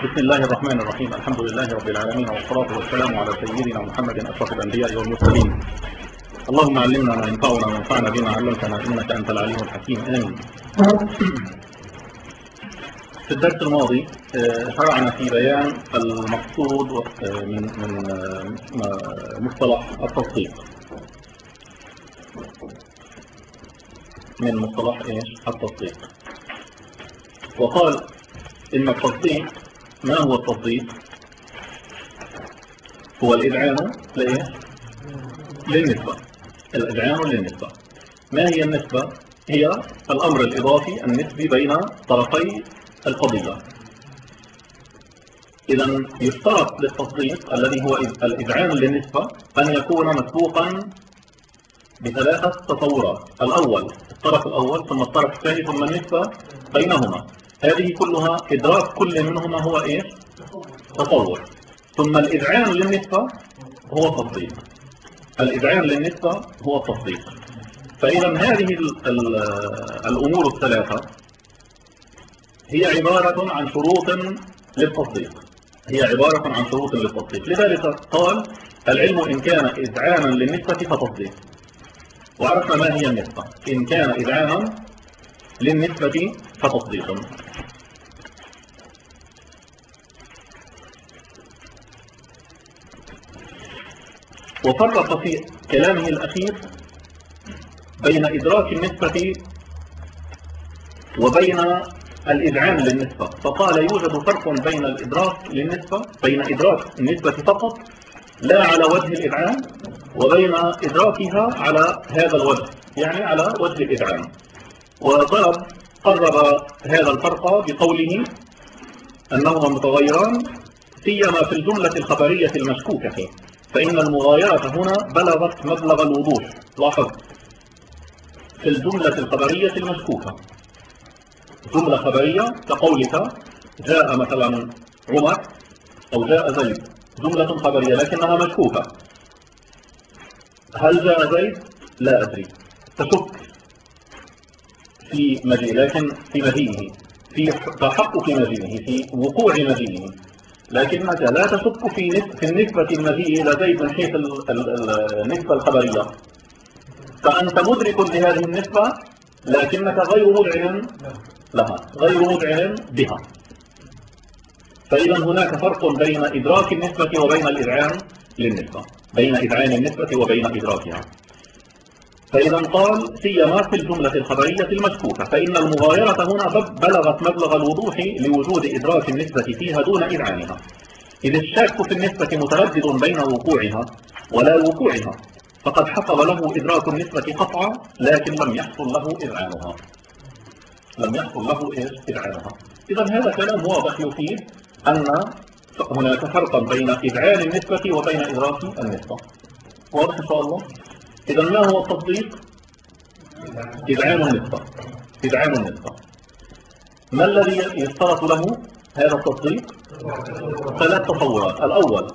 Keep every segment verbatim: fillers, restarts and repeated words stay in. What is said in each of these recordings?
بسم الله الرحمن الرحيم. الحمد لله رب العالمين، والصلاة والسلام على سيدنا محمد أشرف الأنبياء والمرسلين. اللهم علمنا ما ينفعنا وانفعنا بما علمتنا إنك أنت العليم الحكيم. آمين. في الدرس الماضي شرعنا في بيان المقصود من من مصطلح التصديق، من مصطلح ايش؟ التصديق. وقال إن التصديق، ما هو التصديق؟ هو الإذعان للنسبة. الإذعان للنسبة. ما هي النسبة؟ هي الأمر الإضافي النسبي بين طرفي القضية. إذا يشترط للتصديق الذي هو الإذعان للنسبة أن يكون مسبوقا بثلاثة تطورات: الأول الطرف الأول، ثم الطرف الثاني، ثم النسبة بينهما. هذه كلها إدراك كل منهما هو إيش؟ تطور. ثم الإذعان للنسبة هو التصديق. الإذعان للنسبة هو التصديق. فإذا هذه الأمور الثلاثة هي عبارة عن شروط للتصديق. هي عبارة عن شروط للتصديق. لذلك قال: العلم إن كان إذعانا للنسبة فتصديق. وعرفنا ما هي النسبة. إن كان إذعانا للنسبة فتصديق. وفرق في كلامه الأخير بين إدراك النسبة وبين الإذعان للنسبة، فقال: يوجد فرق بين الإدراك للنسبة، بين إدراك النسبة فقط لا على وجه الإذعان، وبين إدراكها على هذا الوجه، يعني على وجه الإذعان. وضرب قرر هذا الفرق بقوله أنهما متغيران سيما في الجملة الخبرية المشكوكة فيه، فإن المغايرة هنا بلغت مبلغ الوضوح. لاحظ، في الجملة الخبرية المشكوكة، جملة خبرية كقولك جاء مثلا عمر أو جاء زيد، جملة خبرية لكنها مشكوكة. هل جاء زيد؟ لا أدري. تشك في مجيء، لكن في مجيئه، في تحقق مجيئه، في وقوع مجيئه، لكنك لا تشك في في النسبة المجيء إلى زيد من حيث النسبة الخبرية. فأنت مدرك لهذه النسبة لكنك غير مذعن لها، غير مذعن بها. فإذا هناك فرق بين إدراك النسبة وبين الإذعان للنسبة، بين إذعان النسبة وبين إدراكها. فإذا قال: سيما في الجملة الخبرية المشكوكة، فإن المغايرة هنا بلغت مبلغ الوضوح لوجود إدراك النسبة فيها دون إذعانها، إذ الشاك في النسبة متردد بين وقوعها ولا وقوعها، فقد حصل له إدراك النسبة قطعا لكن لم يحصل له إذعانها. لم يحصل له إذعانها. إذا هذا كلام واضح يفيد أن هناك فرقا بين إذعان النسبة وبين إدراك النسبة. واضح إن شاء الله؟ إذا ما هو التصديق؟ إذعان النسبة. إذعان النسبة. ما الذي يشترط له هذا التصديق؟ ثلاث تطورات: الأول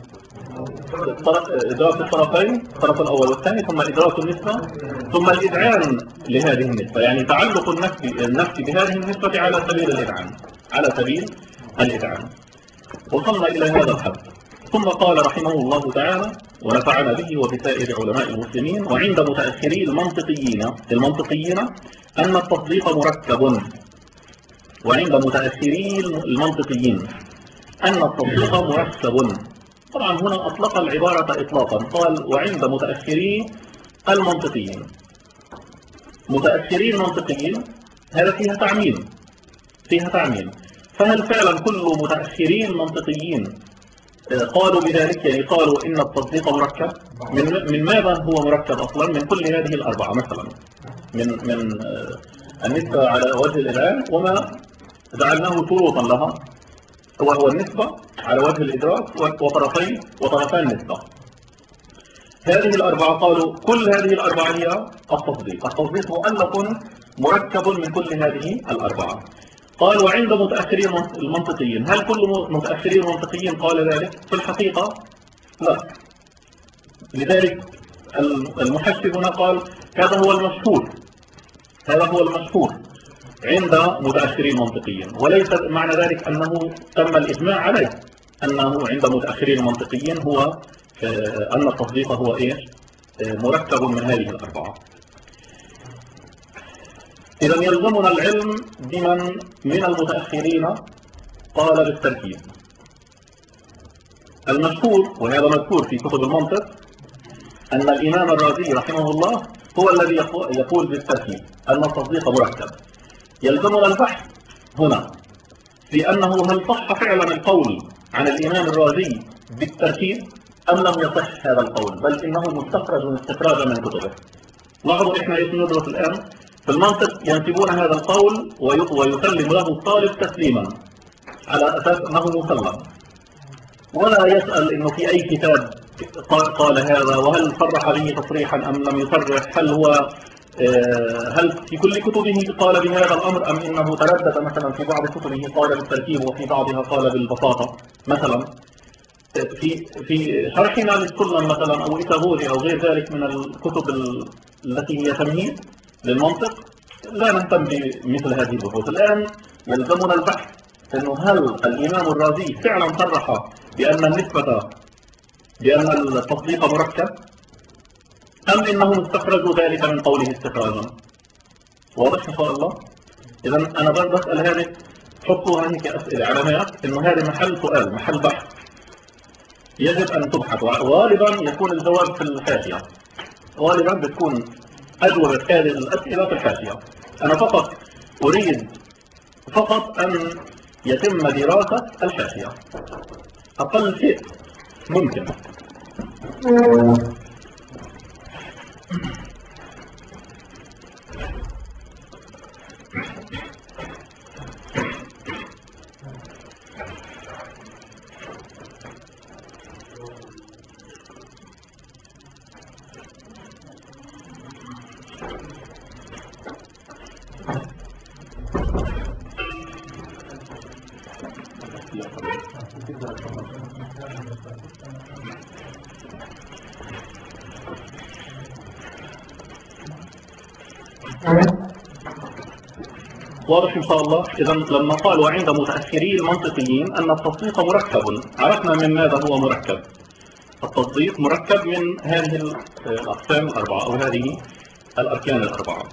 إدراك الطرفين، الطرف الأول والثاني، ثم إدراك النسبة، ثم الإذعان لهذه النسبة، يعني تعلق النفس النفس بهذه النسبة على سبيل الإذعان، على سبيل الإذعان. وصلنا إلى هذا الحد. ثم قال رحمه الله تعالى ونفعنا به وبسائر علماء المسلمين: وعند متأخري المنطقيين المنطقيين أن التصديق مركب. وعند متأخري المنطقيين أن التصديق مركب. طبعا هنا أطلق العبارة إطلاقا، قال: وعند متأخري المنطقيين. متأخري المنطقيين هذا فيها تعميم، فيها تعميم. فهل فعلا كل متأخري المنطقيين قالوا بذلك؟ يعني قالوا إن التصديق مركب. من, من ماذا هو مركب أصلا؟ من كل هذه الأربعة، مثلا من من النسبة على وجه الإذعان وما جعلناه شروطا لها، وهو النسبة على وجه الإدراك وطرفين وطرفان النسبة. هذه الأربعة قالوا كل هذه الأربعة هي التصديق. التصديق مؤلف مركب من كل هذه الأربعة. قال: وعند متأخري المنطقيين، هل كل متأخري المنطقيين قال ذلك؟ في الحقيقة لا. لذلك المحشي هنا قال: هذا هو المشهور، هذا هو المشهور عند متأخرين منطقيين، وليس معنى ذلك أنه تم الإجماع عليه، أنه عند متأخرين منطقيين هو أن التصديق هو إيش؟ مركب من هذه الأربعة. إذا يلزمنا العلم بمن من المتأخرين قال بالتركيب. المشهور، وهذا مذكور في كتب المنطق، أن الإمام الرازي رحمه الله هو الذي يقول بالتركيب أن التصديق مركب. يلزمنا البحث هنا في أنه هل صح فعلا القول عن الإمام الرازي بالتركيب أم لم يصح هذا القول، بل إنه مستخرج استخراجا من كتبه. لاحظوا إحنا إيش ندرس الآن في المنطق، ينسبون هذا القول ويسلم له الطالب تسليما على أساس أنه مسلم، ولا يسأل إنه في أي كتاب قال هذا، وهل صرح به تصريحا أم لم يصرح، هل هو هل في كل كتبه قال بهذا الأمر أم إنه تردد، مثلا في بعض كتبه قال بالتركيب وفي بعضها قال بالبساطة. مثلا في في شرحنا للسلم مثلا أو إيثاغوري أو غير ذلك من الكتب التي هي تمهيد للمنطق لا نهتم بمثل هذه البحوث. الآن يلزمنا البحث إنه هل الإمام الرازي فعلا صرح بأن النسبة بأن التصديق مركب أم إنهم استخرجوا ذلك من قوله استخراجا. واضح إن شاء الله؟ إذا أنا بسأل هذه، حطوها هيك أسئلة علامات إنه هذا محل سؤال، محل بحث يجب أن تبحث. غالبا يكون الجواب في الحاشية، غالبا بتكون أجوبة هذه الأسئلة في الحاشية. أنا فقط أريد فقط أن يتم دراسة الحاشية، أقل شيء ممكن. واضح إن شاء الله. إذا لما قالوا عند متأخري المنطقيين أن التصديق مركب، عرفنا من ماذا هو مركب. التصديق مركب من هذه الأقسام الأربعة أو هذه الأركان الأربعة.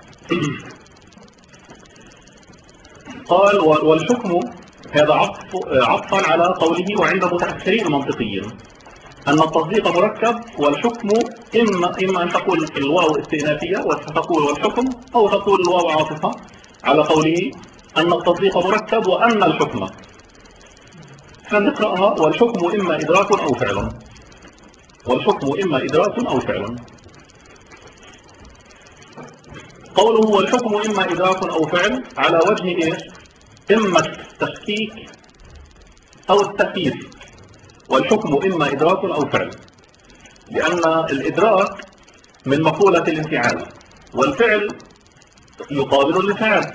قال والحكم، هذا عطف عطفا على قوله وعند متأخري المنطقيين أن التصديق مركب، والحكم إما إما أن تقول الواو استئنافية وتقول والحكم، أو تقول الواو عاطفة على قوله أن التصديق مركب وأن الحكم. فنقرأها والحكم إما إدراك أو فعل. والحكم إما إدراك أو فعل. قوله والحكم إما إدراك أو فعل على وجه إيش؟ إما التشكيك أو التخييف. والحكم إما إدراك أو فعل، لأن الإدراك من مقولة الانفعال، والفعل يقابل الانفعال.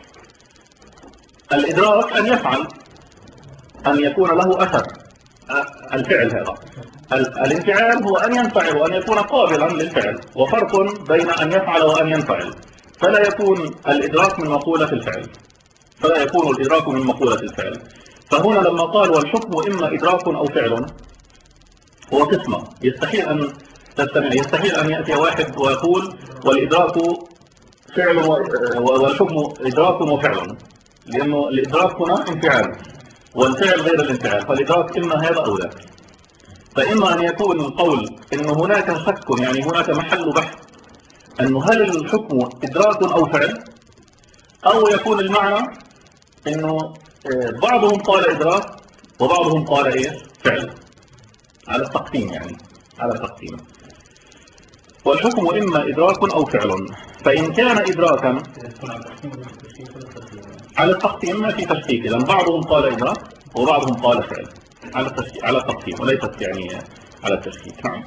الإدراك أن يفعل، أن يكون له أثر، الفعل هذا. الانفعال هو أن ينفعل وأن يكون قابلا للفعل، وفرق بين أن يفعل وأن ينفعل. فلا يكون الإدراك من مقولة الفعل، فلا يكون الإدراك من مقولة الفعل. فهنا لما قال والحكم إما إدراك أو فعل، هو قسمة يستحيل أن تستمع، يستحيل أن يأتي واحد ويقول والإدراك فعل والحكم إدراك وفعل، لأنه الإدراك هنا انفعال والفعل غير الانفعال، فالإدراك إما هذا أو ذاك. فإما أن يكون القول إن هناك شك، يعني هناك محل بحث أنه هل الحكم إدراك أو فعل، أو يكون المعنى إنه بعضهم قال إدراك وبعضهم قال إيه فعل، على التقسيم، يعني على التقسيم. والحكم إما إدراك أو فعل، فإن كان إدراكا على التقسيم ما في تشكيك، لأن بعضهم قال إدراك وبعضهم قال فعل، على التشكيك، على التقسيم، وليست يعني على التشكيك. نعم.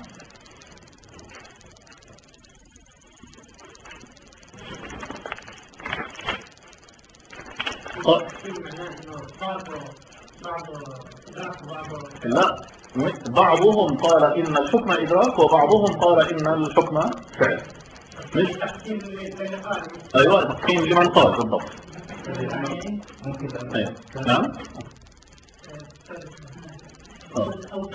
لا، بعضهم قال إن الحكم إدراك وبعضهم قال إن الحكم فعل. مش أيوة تقسيم لمن قال بالضبط. أيوة. نعم. اه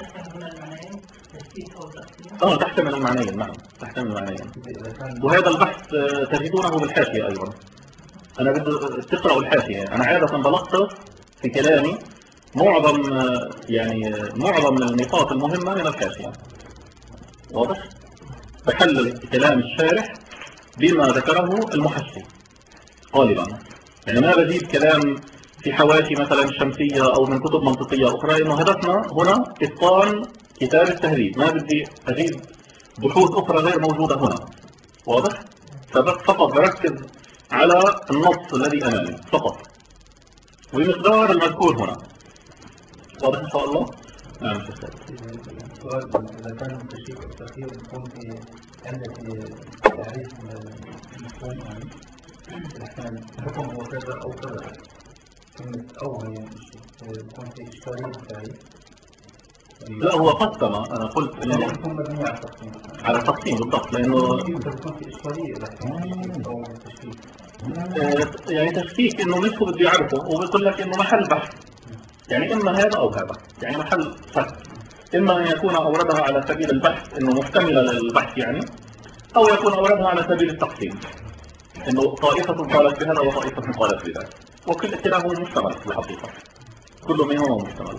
اه تحتمل المعنيين. نعم تحتمل المعنيين. وهذا البحث تجدونه بالحاشية أيضا. أنا بدي تقرأوا الحاشية. أنا عادة بلخص في كلامي معظم يعني معظم النقاط المهمة من الحاشية. واضح؟ بحلل كلام الشارح بما ذكره المحشي غالبا. يعني ما بجيب كلام في حواشي مثلا الشمسية أو من كتب منطقية أخرى، إنه هدفنا هنا إتقان كتاب التهذيب. ما بدي أجيب بحوث أخرى غير موجودة هنا. واضح؟ فقط بركز على النص الذي أمامي فقط وبمقدار المذكور هنا. واضح إن شاء الله؟ نعم. السؤال إذا كان التشريع التأخير يكون في عندك تعريف المفهوم يعني الأحكام حكم هو كذا أو كذا، كلمة أو هي يكون في إشكالية تعريف. لا هو قسم. أنا قلت إنه يكون مبني على التقسيم. على التقسيم بالضبط، لأنه يكون في إشكالية إذا كان أو تشكيك. يعني تشكيك إنه مش هو بده يعرفه وبيقول لك إنه محل بحث. يعني إما هذا أو هذا، يعني محل فك. إما أن يكون أوردها على سبيل البحث إنه محتملة للبحث يعني، أو يكون أوردها على سبيل التقسيم إنه طائفة قالت بهذا وطائفة قالت بذلك، وكل كلاهما محتمل في الحقيقة، كل منهما محتمل.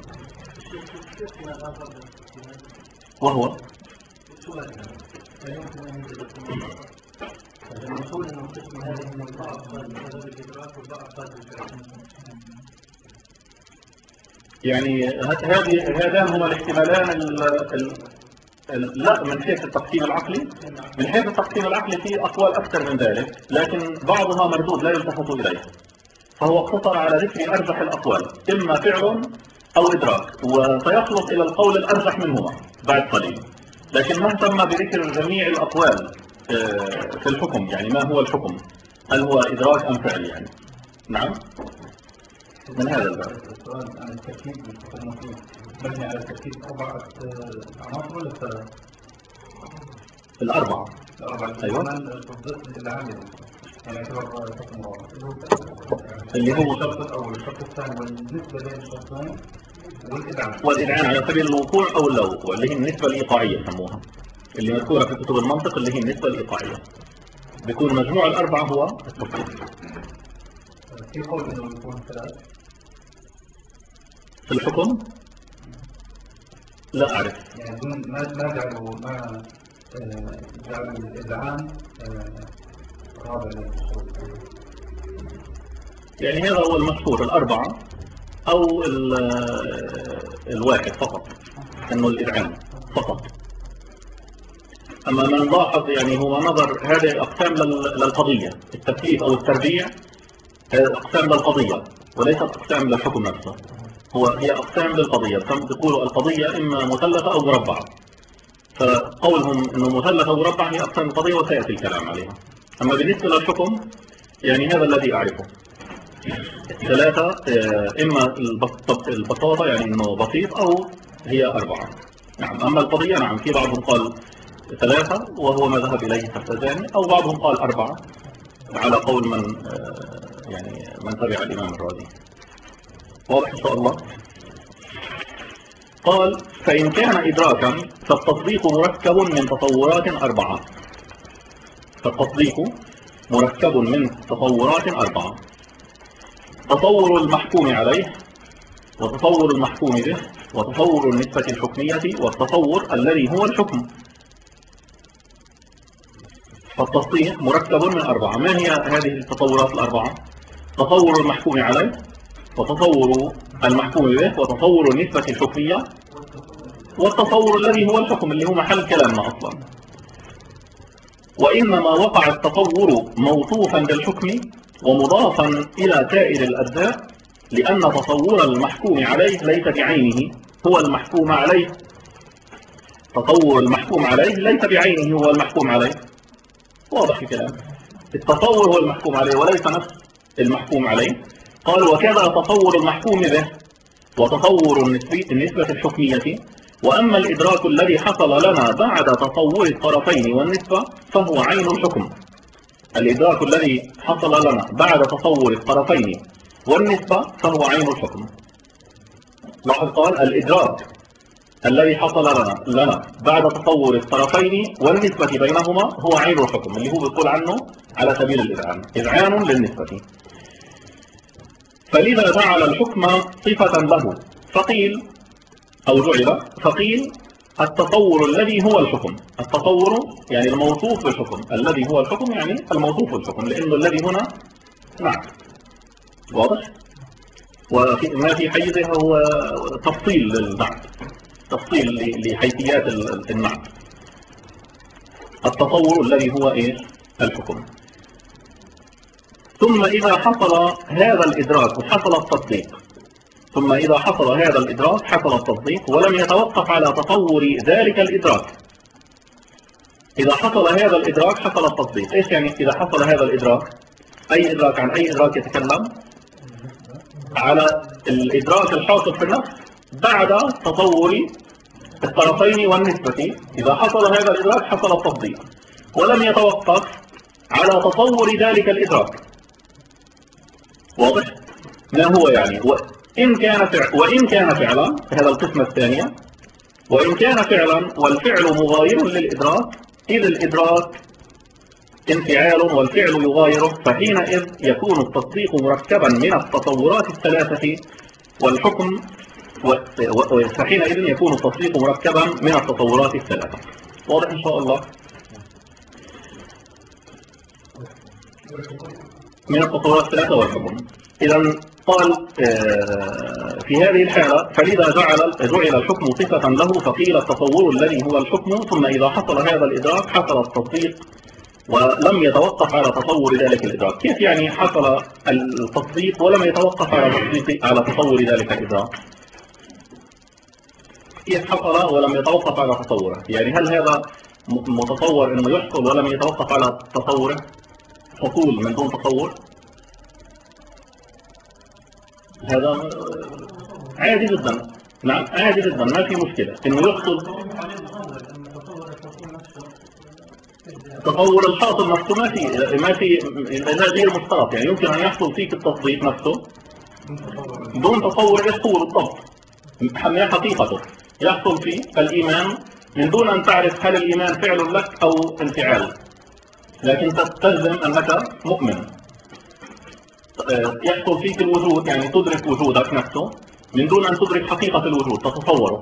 وهو يعني هذه هذان هما الاحتمالان ال ال لا من حيث التقسيم العقلي. من حيث التقسيم العقلي في أقوال أكثر من ذلك، لكن بعضها مردود لا يلتفت إليه، فهو اقتصر على ذكر أرجح الأقوال، إما فعل أو إدراك، وسيخلص إلى القول الأرجح منهما بعد قليل. لكن ما اهتم بذكر جميع الأقوال في الحكم، يعني ما هو الحكم، هل هو إدراك أم فعل يعني. نعم. من هذا الباب السؤال عن التركيب مبني على تركيب أربعة عناصر ولا ثلاث؟ الأربعة. الأربعة. أيوة. العامل يعني يعتبر حكم رابع. اللي هو الشرط الأول، الشرط الثاني والنسبة بين الشرطين والإدعاء. والإدعاء على سبيل الوقوع أو اللا وقوع، اللي هي النسبة الإيقاعية يسموها، اللي مذكورة في كتب المنطق، اللي هي النسبة الإيقاعية. بيكون مجموع الأربعة هو التصريف. في قول إنه يكون ثلاث في الحكم لا أعرف. يعني دون ما ما جعلوا ما جعلوا الإذعان رابع للشروط. يعني هذا هو المشهور، الأربعة أو الواحد فقط، إنه الإذعان فقط. أما ما نلاحظ يعني هو نظر هذه أقسام للقضية، التكليف أو التربيع هذه أقسام للقضية وليست أقسام للحكم نفسه. هو هي أقسام للقضية، يقولوا القضية إما مثلثة أو مربعة، فقولهم إنه مثلثة أو مربعة هي أقسام القضية وسيأتي الكلام عليها. أما بالنسبة للحكم يعني هذا الذي أعرفه، ثلاثة، إما البساطة يعني إنه بسيط، أو هي أربعة. نعم. أما القضية نعم في بعضهم قال ثلاثة وهو ما ذهب إليه الفزاري، أو بعضهم قال أربعة على قول من يعني من تبع الإمام الرازي. واضح إن شاء الله. قال فإن كان إدراكا فالتصديق مركب من تطورات أربعة. فالتصديق مركب من تطورات أربعة: تصور المحكوم عليه، وتصور المحكوم به، وتصور النسبة الحكمية، والتصور الذي هو الحكم. فالتصديق مركب من أربعة. ما هي هذه التطورات الأربعة؟ تصور المحكوم عليه، وتصور المحكوم به، وتصور النسبة الحكمية، والتصور الذي هو الحكم، اللي هو محل كلامنا أصلا. وإنما وقع التصور موصوفا بالحكم ومضافا إلى سائر الأجزاء، لأن تصور المحكوم عليه ليس بعينه هو المحكوم عليه. تصور المحكوم عليه ليس بعينه هو المحكوم عليه. واضح الكلام. التصور هو المحكوم عليه وليس نفس المحكوم عليه. قال وكذا تصور المحكوم به، وتصور النسبة الحكمية. وأما الإدراك الذي حصل لنا بعد تصور الطرفين والنسبة فهو عين الحكم، الإدراك الذي حصل لنا بعد تصور الطرفين والنسبة فهو عين الحكم. لاحظ قال الإدراك الذي حصل لنا, لنا بعد تصور الطرفين والنسبة بينهما هو عين الحكم، اللي هو بيقول عنه على سبيل الإذعان، إذعان للنسبة. فلذا جعل الحكم صفة له فقيل أو جعل فقيل التصور الذي هو الحكم. التصور يعني الموصوف بالحكم، الذي هو الحكم يعني الموصوف بالحكم، لأنه الذي هنا نعت. واضح؟ وما في حيزه هو تفصيل للنعت، تفصيل لحيثيات النعت. التصور الذي هو إيش؟ الحكم. ثم إذا حصل هذا الإدراك وحصل التصديق ثم إذا حصل هذا الإدراك حصل التصديق ولم يتوقف على تصور ذلك الإدراك. إذا حصل هذا الإدراك حصل التصديق. إيش يعني إذا حصل هذا الإدراك؟ أي إدراك؟ عن أي إدراك يتكلم؟ على الإدراك الحاصل في النفس بعد تصور الطرفين والنسبة. إذا حصل هذا الإدراك حصل التصديق ولم يتوقف على تصور ذلك الإدراك. واضح؟ ما هو يعني؟ وإن كان فعلا وإن كان فعلا هذا القسم الثانية، وإن كان فعلا والفعل مغاير للإدراك، إذ الإدراك انفعال والفعل يغايره، فحينئذ يكون التصديق مركبا من التصورات الثلاثة والحكم، فحينئذ يكون التصديق مركبا من التصورات الثلاثة. واضح إن شاء الله؟ من التصورات الثلاثة والحكم. إذا قال في هذه الحالة فلذا جعل جعل الحكم صفة له فقيل التصور الذي هو الحكم، ثم إذا حصل هذا الإدراك حصل التصديق ولم يتوقف على تصور ذلك الإدراك. كيف يعني حصل التصديق ولم يتوقف على تصديق على تصور ذلك الإدراك؟ كيف حصل ولم يتوقف على تصوره؟ يعني هل هذا متصور انه يحصل ولم يتوقف على تصوره؟ حصول من دون تصور؟ هذا عادي جدا. نعم عادي جدا، ما في مشكلة انه يحصل تصور الحاصل نفسه. ما في ما في هذا غير مشترط. يعني يمكن ان يحصل فيك التصديق نفسه دون تصور ايش هو بالضبط، ما حقيقته. يحصل فيه الإيمان من دون أن تعرف هل الإيمان فعل لك أو انفعال، لكن تستلزم أنك مؤمن. يحصل فيك الوجود، يعني تدرك وجودك نفسه من دون أن تدرك حقيقة الوجود، تتصوره.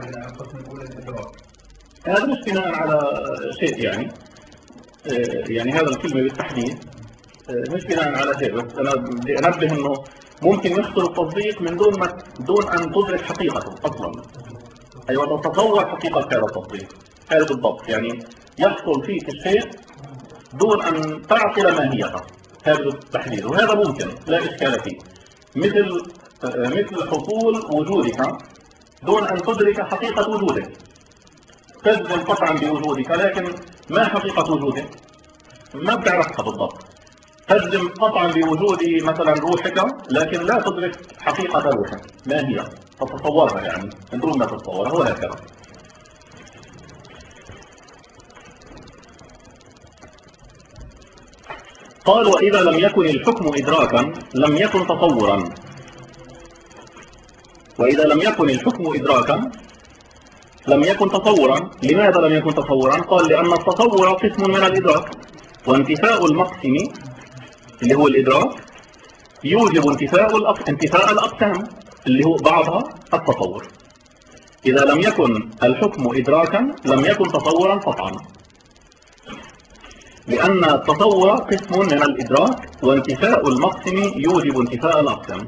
هذا مش بناء على شيء، يعني يعني هذا الكلمة بالتحديد مش بناء على شيء، بس أنا بدي أنبه أنه ممكن يحصل التصديق من دون ما دون أن تدرك حقيقته أصلا. أيوة تتصور حقيقة هذا التصديق، هذا بالضبط. يعني يحصل فيك الشيء دون أن تعقل ماهيته، هذا بالتحديد، وهذا ممكن لا إشكال فيه. مثل مثل حصول وجودك دون أن تدرك حقيقة وجودك. تجزم قطعا بوجودك لكن ما حقيقة وجودك؟ ما بتعرفها بالضبط. تجزم قطعا بوجود مثلا روحك لكن لا تدرك حقيقة روحك ما هي، تتصورها يعني من دون ما تتصورها، وهكذا. قال وإذا لم يكن الحكم إدراكا لم يكن تصورا. وإذا لم يكن الحكم إدراكا لم يكن تصورا. لماذا لم يكن تصورا؟ قال لأن التصور قسم من الإدراك، وانتفاء المقسم اللي هو الإدراك يوجب انتفاء انتفاء الأقسام اللي هو بعضها التصور. إذا لم يكن الحكم إدراكا لم يكن تصورا قطعا، لأن التصور قسم من الإدراك وانتفاء المقسم يوجب انتفاء الأقسام.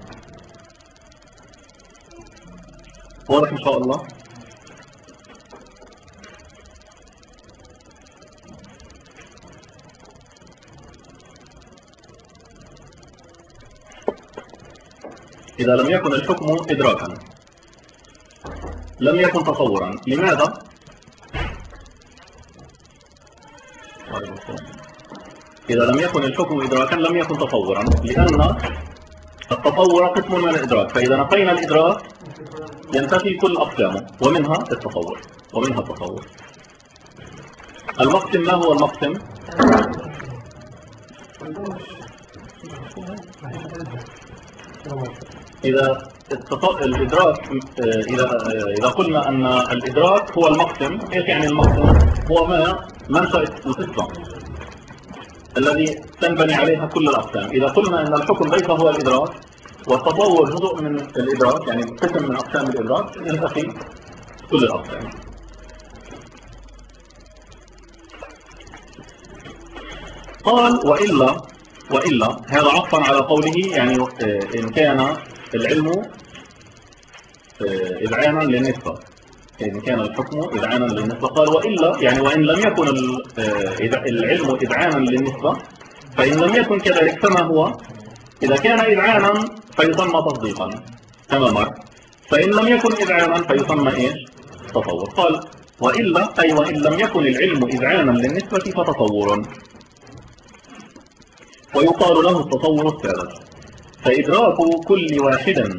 واضح إن شاء الله؟ إذا لم يكن الحكم إدراكا لم يكن تصورا. لماذا؟ إذا لم يكن الحكم إدراكا لم يكن تصورا، لأن التصور قسم من الإدراك، فإذا نفينا الإدراك ينتفي كل أقسامه ومنها التصور ومنها التصور. المقسم ما هو المقسم؟ إذا الإدراك إذا إذا قلنا أن الإدراك هو المقسم، إيش يعني المقسم؟ هو ما منشأ القصة الذي تنبني عليها كل الأقسام. إذا قلنا أن الحكم ليس هو الإدراك والتصور جزء من الإدراك، يعني قسم من أقسام الإدراك، ينتفي كل الأقسام. قال وإلا وإلا هذا عطفا على قوله، يعني إن كان العلم إذعانا للنسبة، إن كان الحكم إذعانا للنسبة. قال وإلا يعني وإن لم يكن العلم إذعانا للنسبة فإن لم يكن كذلك فما هو؟ إذا كان إذعانا فيسمى تصديقا كما مر، فإن لم يكن إذعانا فيسمى إيش؟ تصور. قال وإلا أي وإن لم يكن العلم إذعانا للنسبة فتصور، ويقال له التصور الثالث. فإدراك كل واحد،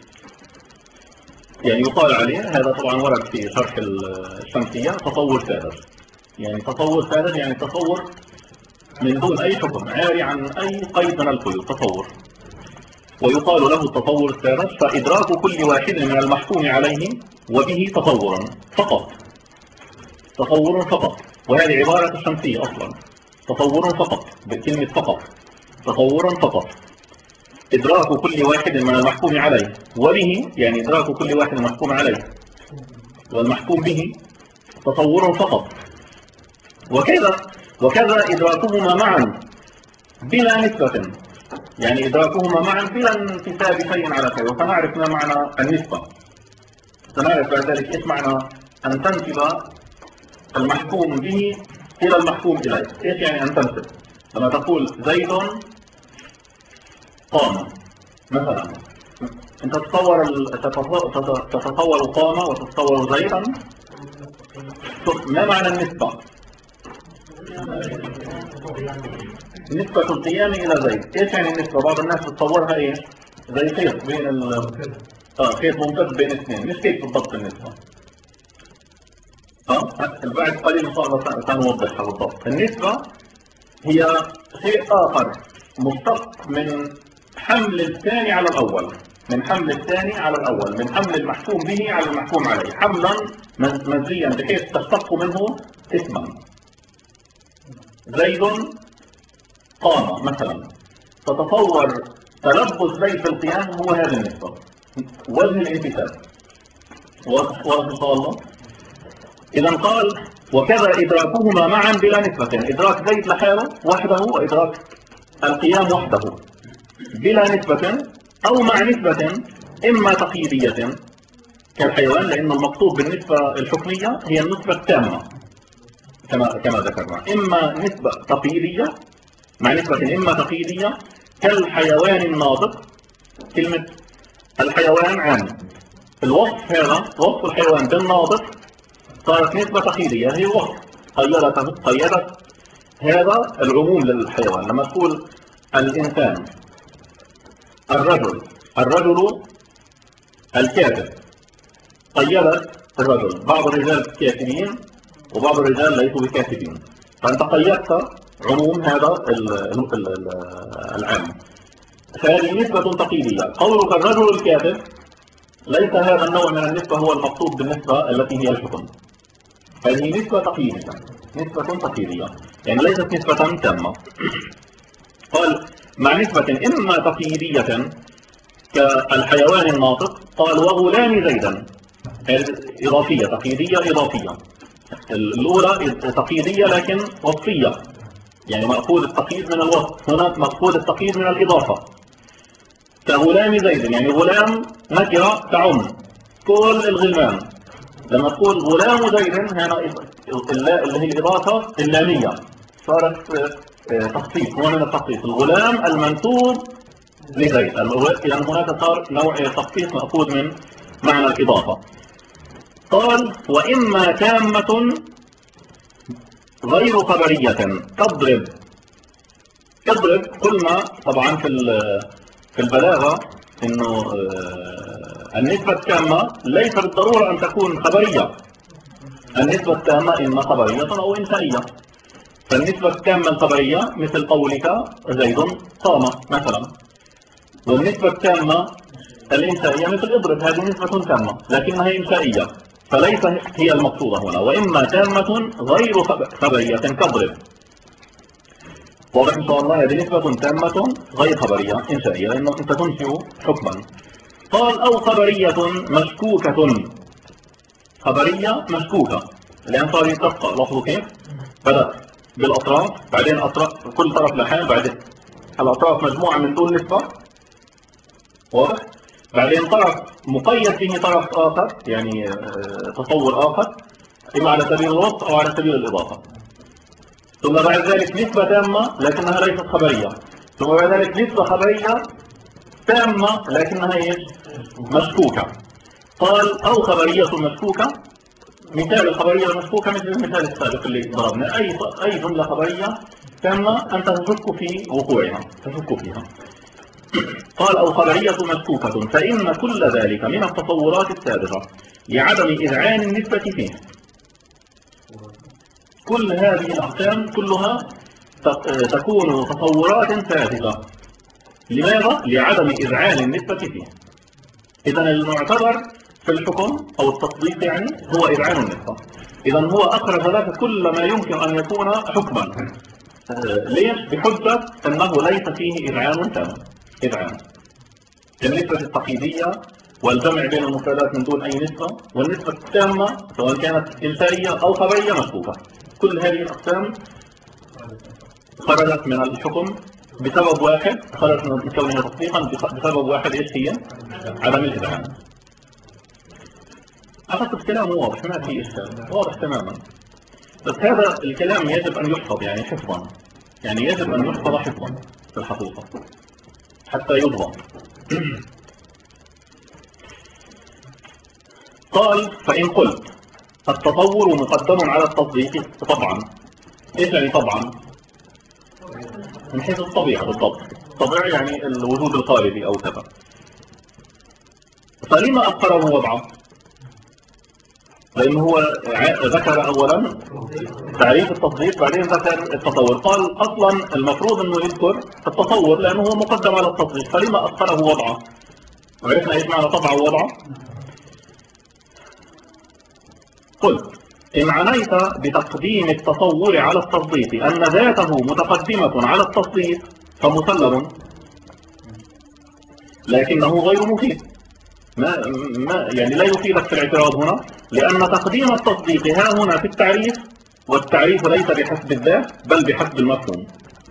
يعني يقال عليه هذا طبعا ورد في شرح الشمسية تصور ثالث، يعني تصور ثالث يعني تصور من دون أي حكم، عاري عن أي قيد من القيود، تصور. ويقال له التصور الثالث. فإدراك كل واحد من المحكوم عليه وبه تصور فقط، تصور فقط، وهذه عبارة الشمسية أصلا، تصور فقط بكلمة فقط، تصور فقط. إدراك كل واحد من المحكوم عليه وبه، يعني إدراك كل واحد محكوم عليه والمحكوم به تصور فقط. وكذا وكذا إدراكهما معا بلا نسبة، يعني إدراكهما معا بلا انتساب شيء على شيء. وسنعرف ما معنى النسبة، سنعرف بعد ذلك إيش معنى أن تنسب المحكوم به إلى المحكوم إليه. إيش يعني أن تنسب؟ لما تقول زيد قام مثلا، أنت تتصور تتصور قام وتتصور زيدا، ما معنى النسبة؟ نسبة القيام إلى زيد. إيش يعني النسبة؟ بعض الناس تتصورها إيش؟ زي خيط بين ال آه خيط ممتد بين اثنين، مش كيف بالضبط النسبة. اه بعد قليل إن شاء الله سنوضحها بالضبط. النسبة هي شيء آخر مشتق من حمل الثاني على الأول، من حمل الثاني على الأول، من حمل المحكوم به على المحكوم عليه، حملا مزيا بحيث تشتق منه اسما. زيد قام مثلا، تتصور تلبس زيد بالقيام هو هذه النسبة، وزن الانتساب. واضح واضح إن شاء الله. إذا قال وكذا إدراكهما معا بلا نسبة، إدراك زيد لحاله وحده وإدراك القيام وحده بلا نسبة أو مع نسبة، إما تقييدية كالحيوان، لأن المقصود بالنسبة الحكمية هي النسبة التامة كما كما ذكرنا، إما نسبة تقييدية مع نسبة إما تقييدية كالحيوان الناطق. كلمة الحيوان عام، الوصف هذا وصف الحيوان بالناطق صارت نسبة تقييدية، هي وصف قيدت قيدت هذا العموم للحيوان. لما تقول الإنسان، الرجل، الرجل الكاتب، قيدت الرجل. بعض الرجال كاتبين وبعض الرجال ليسوا بكاتبين، فأنت قيدت عموم هذا العام، فهذه نسبة تقييدية. قولك الرجل الكاتب ليس هذا النوع من النسبة هو المقصود بالنسبة التي هي الحكم، هذه نسبة تقييدية، نسبة تقييدية يعني ليست نسبة تامة. قال مع نسبة إما تقييدية كالحيوان الناطق. قال وغلام زيدا، إضافية تقييدية إضافية. الأولى تقييدية لكن وصفية، يعني مأخوذ التقييد من الوصف، هنا مأخوذ التقييد من الإضافة. كغلام زيد، يعني غلام نكرة تعم كل الغلمان. لما تقول غلام زيد هنا اللي هي الإضافة اللامية صارت تخصيص، نوع من التخصيص، الغلام المنسوب لزيد. إذا هناك صار نوع تخصيص مأخوذ من معنى الإضافة. قال وإما تامة غير خبرية تضرب. تضرب قلنا طبعا في في البلاغة إنه النسبة التامة ليس بالضرورة أن تكون خبرية، النسبة التامة إما خبرية أو إنشائية. فالنسبة التامة الخبرية مثل قولك زيد قام مثلا، والنسبة التامة الإنشائية مثل اضرب، هذه نسبة تامة لكنها إنشائية فليس هي المقصودة هنا، وإما تامة غير خبرية كاضرب. واضح إن شاء الله؟ هذه نسبة تامة غير خبرية إنشائية لأنه أنت تنشئ حكما. قال أو خبرية مشكوكة، خبرية مشكوكة الآن صار يتبقى. لاحظوا كيف بدأ بالأطراف، بعدين أطراف كل طرف لحال، بعدين الأطراف مجموعة من دون نسبة، واضح؟ بعدين طرف مقيد به طرف آخر، يعني تصور آخر إما على سبيل الوصف أو على سبيل الإضافة، ثم بعد ذلك نسبة تامة لكنها ليست خبرية، ثم بعد ذلك نسبة خبرية تامة لكنها إيش؟ مشكوكة. قال أو خبرية مشكوكة، مثال الخبرية المشكوكة مثل المثال السابق اللي ضربنا، أي أي جملة خبرية تامة أنت تشك في وقوعها، تشك فيها. قال أو خبرية مشكوكة فإن كل ذلك من التصورات السابقة لعدم إذعان النسبة فيه. كل هذه الأقسام كلها تكون تصورات سابقة، لماذا؟ لعدم إذعان النسبة فيه. إذا المعتبر في الحكم أو التصديق يعني هو إذعان النسبة. إذا هو أخرج لك كل ما يمكن أن يكون حكما. ليش؟ بحجة أنه ليس فيه إذعان تام. إذعان النسبة التقييدية والجمع بين المفردات من دون أي نسبة، والنسبة التامة سواء كانت إنشائية أو خبرية مشكوكة. كل هذه الأقسام خرجت من الحكم بسبب واحد، خرجت من كونها تصديقا بسبب واحد، إيش هي؟ عدم الإذعان. أعتقد كلامه واضح، ما فيه إشكال، واضح تماما. بس هذا الكلام يجب أن يحفظ يعني حفظا، يعني يجب أن يحفظ حفظا في الحقيقة حتى يضبط. قال فإن قلت التصور مقدم على التصديق طبعا. إيش يعني طبعا؟ من حيث الطبيعة بالضبط، طبيعي يعني الوجود الخارجي أو كذا. فلما أخره وضعه؟ لأنه هو ذكر أولا تعريف التصديق بعدين ذكر التصور. قال أصلا المفروض أنه يذكر التصور لأنه هو مقدم على التصديق، فلما أخره وضعه؟ وعرفنا إيش معنى طبعه ووضعه؟ قلت إن عنيت بتقديم التصور على التصديق أن ذاته متقدمة على التصديق فمسلم، لكنه غير مفيد. ما ما يعني لا يفيدك في الاعتراض هنا، لأن تقديم التصديق ها هنا في التعريف، والتعريف ليس بحسب الذات بل بحسب المفهوم.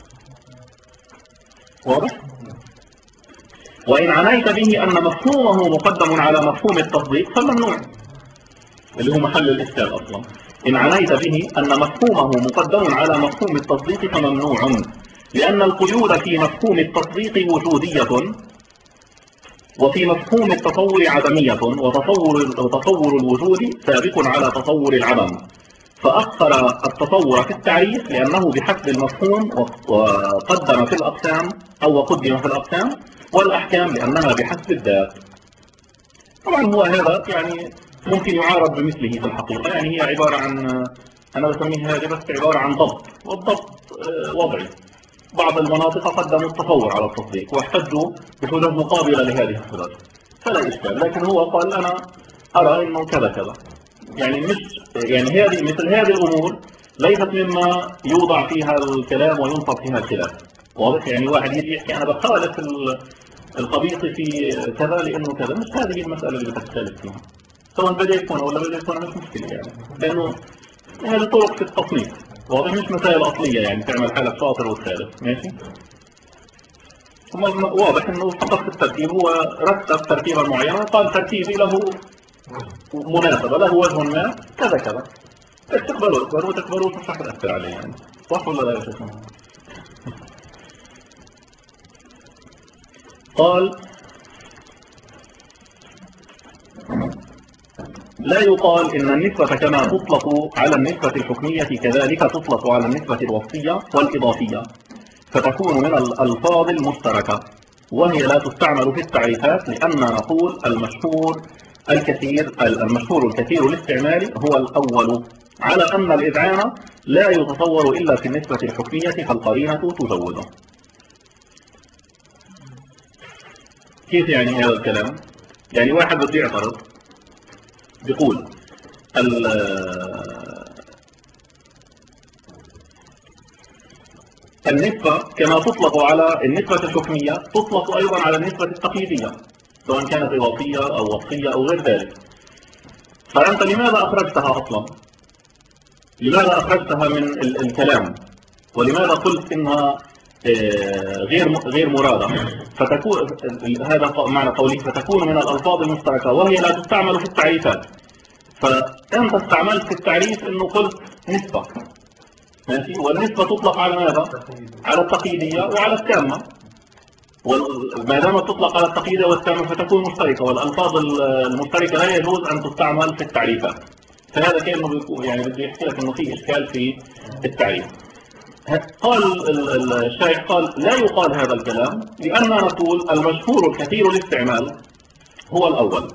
واضح؟ وإن عنيت به أن مفهومه مقدم على مفهوم التصديق فممنوع، اللي هو محل الإشكال أصلا. إن عنيت به أن مفهومه مقدم على مفهوم التصديق فممنوع، لأن القيود في مفهوم التصديق وجودية، وفي مفهوم التصور عدمية، وتصور, وتصور الوجود سابق على تصور العدم. فأخر التصور في التعريف لأنه بحسب المفهوم، وقدم في الأقسام أو قدم في الأقسام والأحكام لأنها بحسب الذات. طبعا هو هذا يعني ممكن يعارض بمثله في الحقيقة، يعني هي عبارة عن، أنا بسميها هذه بس عبارة عن ضبط، والضبط وضعي. بعض المناطق قدموا التصور على التصديق واحتجوا بحجج مقابلة لهذه الحجج، فلا إشكال. لكن هو قال أنا أرى إنه كذا كذا، يعني مش يعني هذه مثل هذه الأمور ليست مما يوضع فيها الكلام وينصب فيها الخلاف. واضح؟ يعني واحد يجي يحكي أنا بخالف القبيط في كذا لأنه كذا، مش هذه المسألة اللي بتختلف فيها، سواء بدأ يكون ولا بدأ يكون مش مشكلة يعني، لأنه هذه طرق في التصنيف. واضح؟ مش مسائل أصلية يعني تعمل حالك شاطر وتخالف، ماشي؟ واضح انه فقط في الترتيب هو رتب ترتيبا معينا وقال ترتيبي له مناسبة، له وجه ما كذا كذا، تقبلوا اقبلوا وتقبلوا مش راح تأثر عليه يعني، صح ولا لا يا شيخ؟ قال لا يقال إن النسبة كما تطلق على النسبة الحكمية كذلك تطلق على النسبة الوصفية والإضافية، فتكون من الألفاظ المشتركة، وهي لا تستعمل في التعريفات، لأن نقول المشهور الكثير المشهور الكثير الاستعمال هو الأول، على أن الإذعان لا يتصور إلا في النسبة الحكمية فالقرينة تزوده. كيف يعني هذا الكلام؟ يعني واحد بده يعترض بيقول النسبة كما تطلق على النسبة الحكمية تطلق أيضا على النسبة التقييدية سواء كانت إضافية أو وصفية أو غير ذلك. فأنت لماذا أخرجتها أصلا؟ لماذا أخرجتها من الكلام؟ ولماذا قلت إنها غير غير مرادة؟ فتكون هذا معنى قوله فتكون من الألفاظ المشتركة وهي لا تستعمل في التعريفات. فأنت استعملت في التعريف إنه قلت نسبة، ماشي، والنسبة تطلق على ماذا؟ على التقييدية وعلى التامة. وما دام تطلق على التقييدية والتامة فتكون مشتركة، والألفاظ المشتركة لا يجوز أن تستعمل في التعريفات. فهذا كأنه يعني بده يحكي لك إنه في إشكال في التعريف. قال الشارح قال لا يقال هذا الكلام لأننا نقول المشهور الكثير الاستعمال هو الأول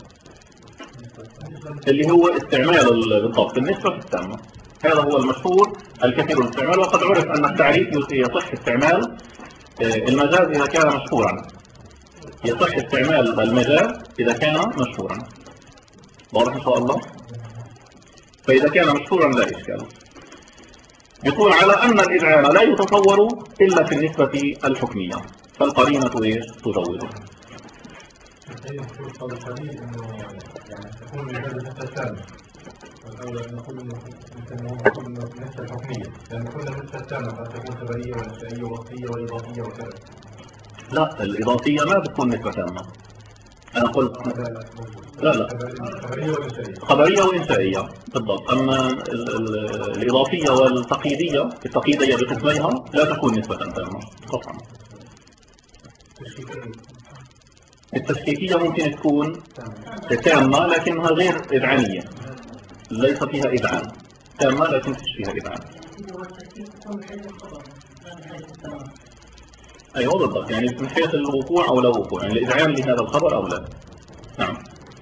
اللي هو استعمال بالضبط النسبة في التامة. هذا هو المشهور الكثير الاستعمال، وقد عرف أن التعريف يصح استعمال المجاز إذا كان مشهورا. يصح استعمال المجاز إذا كان مشهورا. واضح إن شاء الله؟ فإذا كان مشهورا لا إشكال. يقول على أن الإذعان لا يتصور إلا في النسبة الحكمية فالقرينة إيش تزوده. قول الحديث انه يعني تكون المجاز التامة، والأولى أن نقول إنه نقول إنه النسبة الحكمية، لأن كل النسبة التامة قد تكون خبرية وإنشائية ووصفية وإضافية وكذا. لا، الإضافية ما بتكون نسبة تامة. أنا قلت لا لا خبرية وإنشائية. خبرية وإنشائية بالضبط. أما الإضافية والتقييدية التقييدية بقسميها لا تكون نسبة تامة طبعا. التشكيكية ممكن تكون تامة لكنها غير إذعانية، ليس فيها إذعان. تامة لكن فيها إذعان. أيوة بالضبط، يعني من حيث الوقوع أو لا وقوع، يعني الإذعان لهذا الخبر أو لا. نعم.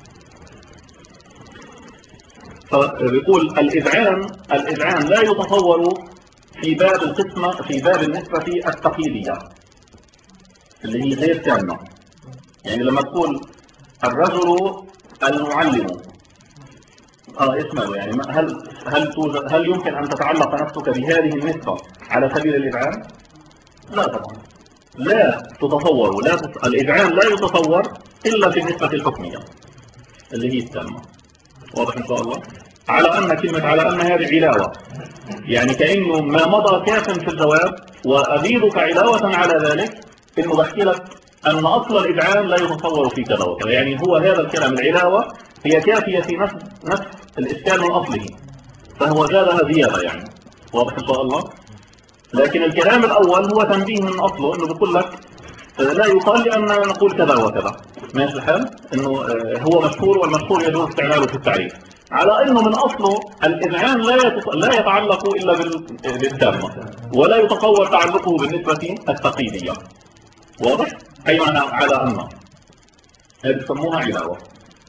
فبيقول الإذعان الإذعان لا يتصور في باب القسمة في باب النسبة التقييدية اللي هي غير تامة. يعني لما تقول الرجل المعلم اه اسمه، يعني هل هل توجد هل يمكن ان تتعلق نفسك بهذه النسبة على سبيل الإذعان؟ لا طبعا، لا تتصور. لا تت... الإذعان لا يتصور الا في النسبة الحكمية اللي هي التامة. واضح ان شاء الله؟ على ان كلمة على ان هذه علاوة، يعني كأنه ما مضى كاف في الجواب وأزيدك علاوة على ذلك انه بحكي لك أن أصل الإذعان لا يتصور في كذا وكذا. يعني هو هذا الكلام العلاوة هي كافية في نفس نفس الإشكال من أصله، فهو زادها زيادة يعني. واضح إن شاء الله؟ لكن الكلام الأول هو تنبيه من أصله، إنه بيقول لك لا يقال لأننا نقول كذا وكذا. ماشي الحال؟ إنه هو مشهور والمشهور يجوز استعماله في التعريف، على إنه من أصله الإذعان لا لا يتعلق إلا بالتامة، ولا يتصور تعلقه بالنسبة التقييدية. واضح؟ أي معنى على أن هذه يسموها علاوة.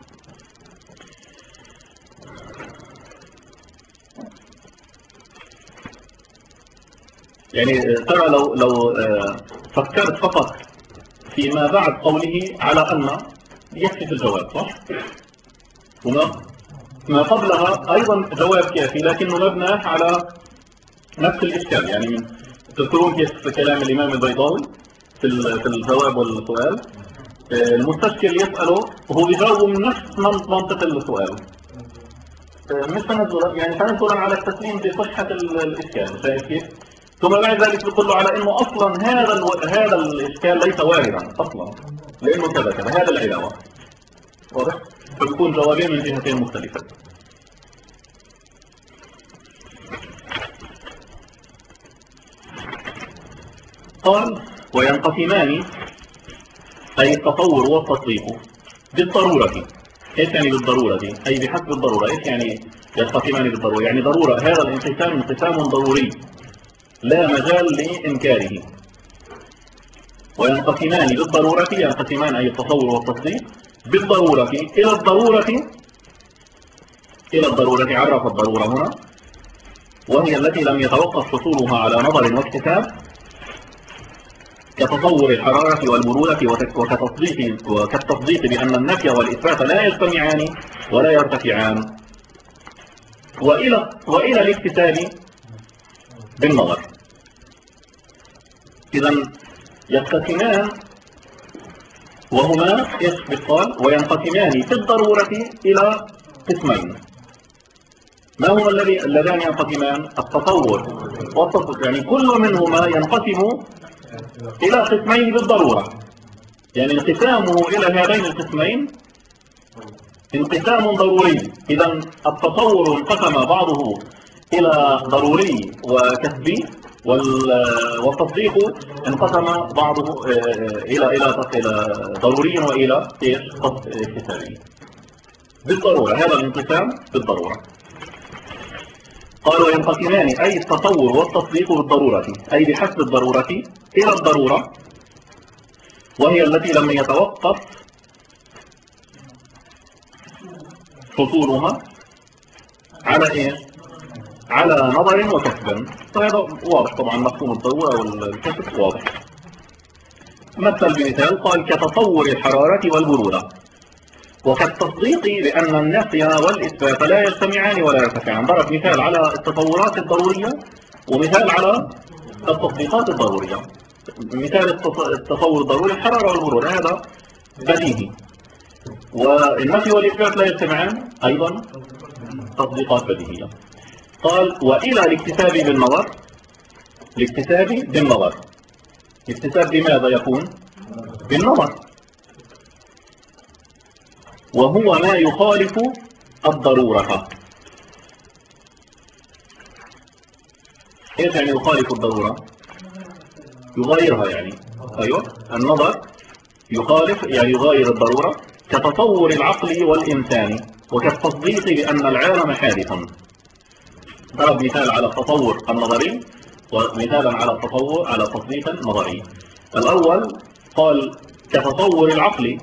يعني ترى لو لو فكرت فقط فيما بعد قوله على أن يكفي في الجواب، صح؟ وما ما قبلها أيضا جواب كافي لكنه مبنى على نفس الإشكال. يعني من تذكرون كيف كلام الإمام البيضاوي في في الجواب والسؤال، المستشكل يسأله وهو بيجاوب من نفس منطق السؤال، مش تنزلا، يعني تنزلا على التسليم بصحة الإشكال. شايف كيف؟ ثم بعد ذلك يقول له على إنه أصلا هذا الو... هذا الإشكال ليس واردا أصلا لأنه كذا كذا، هذا العلاوة. واضح؟ فبيكون جوابين من جهتين مختلفة. قال وينقسمان أي التصور والتصديق بالضرورة. إيش يعني بالضرورة دي؟ أي بحسب الضرورة. إيش يعني ينقسمان بالضرورة؟ يعني ضرورة، هذا الانقسام انقسام ضروري لا مجال لإنكاره. وينقسمان بالضرورة، ينقسمان أي التصور والتصديق بالضرورة إلى الضرورة إلى الضرورة. عرف الضرورة هنا وهي التي لم يتوقف حصولها على نظر واكتساب، كتصور الحرارة والبرودة وكتصديق وكالتصديق بأن النفي والإثبات لا يجتمعان ولا يرتفعان، وإلى وإلى الاكتساب بالنظر. إذا يقتسمان وهما قال وينقسمان في الضرورة إلى قسمين. ما هما الذي اللذان ينقسمان؟ التصور والتصديق، يعني كل منهما ينقسم إلى قسمين بالضرورة، يعني انقسامه إلى هذين القسمين انقسام ضروري. إذا التصور انقسم بعضه إلى ضروري وكسبي، والتصديق انقسم بعضه إلى إلى إلى ضروري وإلى اكتسابي بالضرورة. هذا الانقسام بالضرورة. قالوا ينقسمان أي التصور والتصديق بالضرورة، أي بحسب الضرورة إلى الضرورة، وهي التي لم يتوقف حصولها على إيه؟ على نظر وكسب. فهذا واضح طبعا، مفهوم الضرورة والكسب واضح. مثل بمثال قال كتصور الحرارة والبرودة، وكالتصديق بأن النفي والإثبات لا يجتمعان ولا يرتفعان. ضرب مثال على التصورات الضرورية ومثال على التصديقات الضرورية. مثال التصور الضروري الحرارة والبرودة، هذا بديهي، والنفي والإثبات لا يجتمعان، أيضا تصديقات بديهية. قال وإلى الاكتساب بالنظر، الاكتساب بالنظر، الاكتساب بماذا يكون؟ بالنظر، وهو ما يخالف الضرورة. ايش يعني يخالف الضرورة؟ يغيرها يعني. ايوه، النظر يخالف يعني يغير الضرورة، كتصور العقل والإنسان وكالتصديق بأن العالم حادث. ضرب مثال على التصور النظري ومثالا على التصور على التصديق النظري. الأول قال كتصور العقل.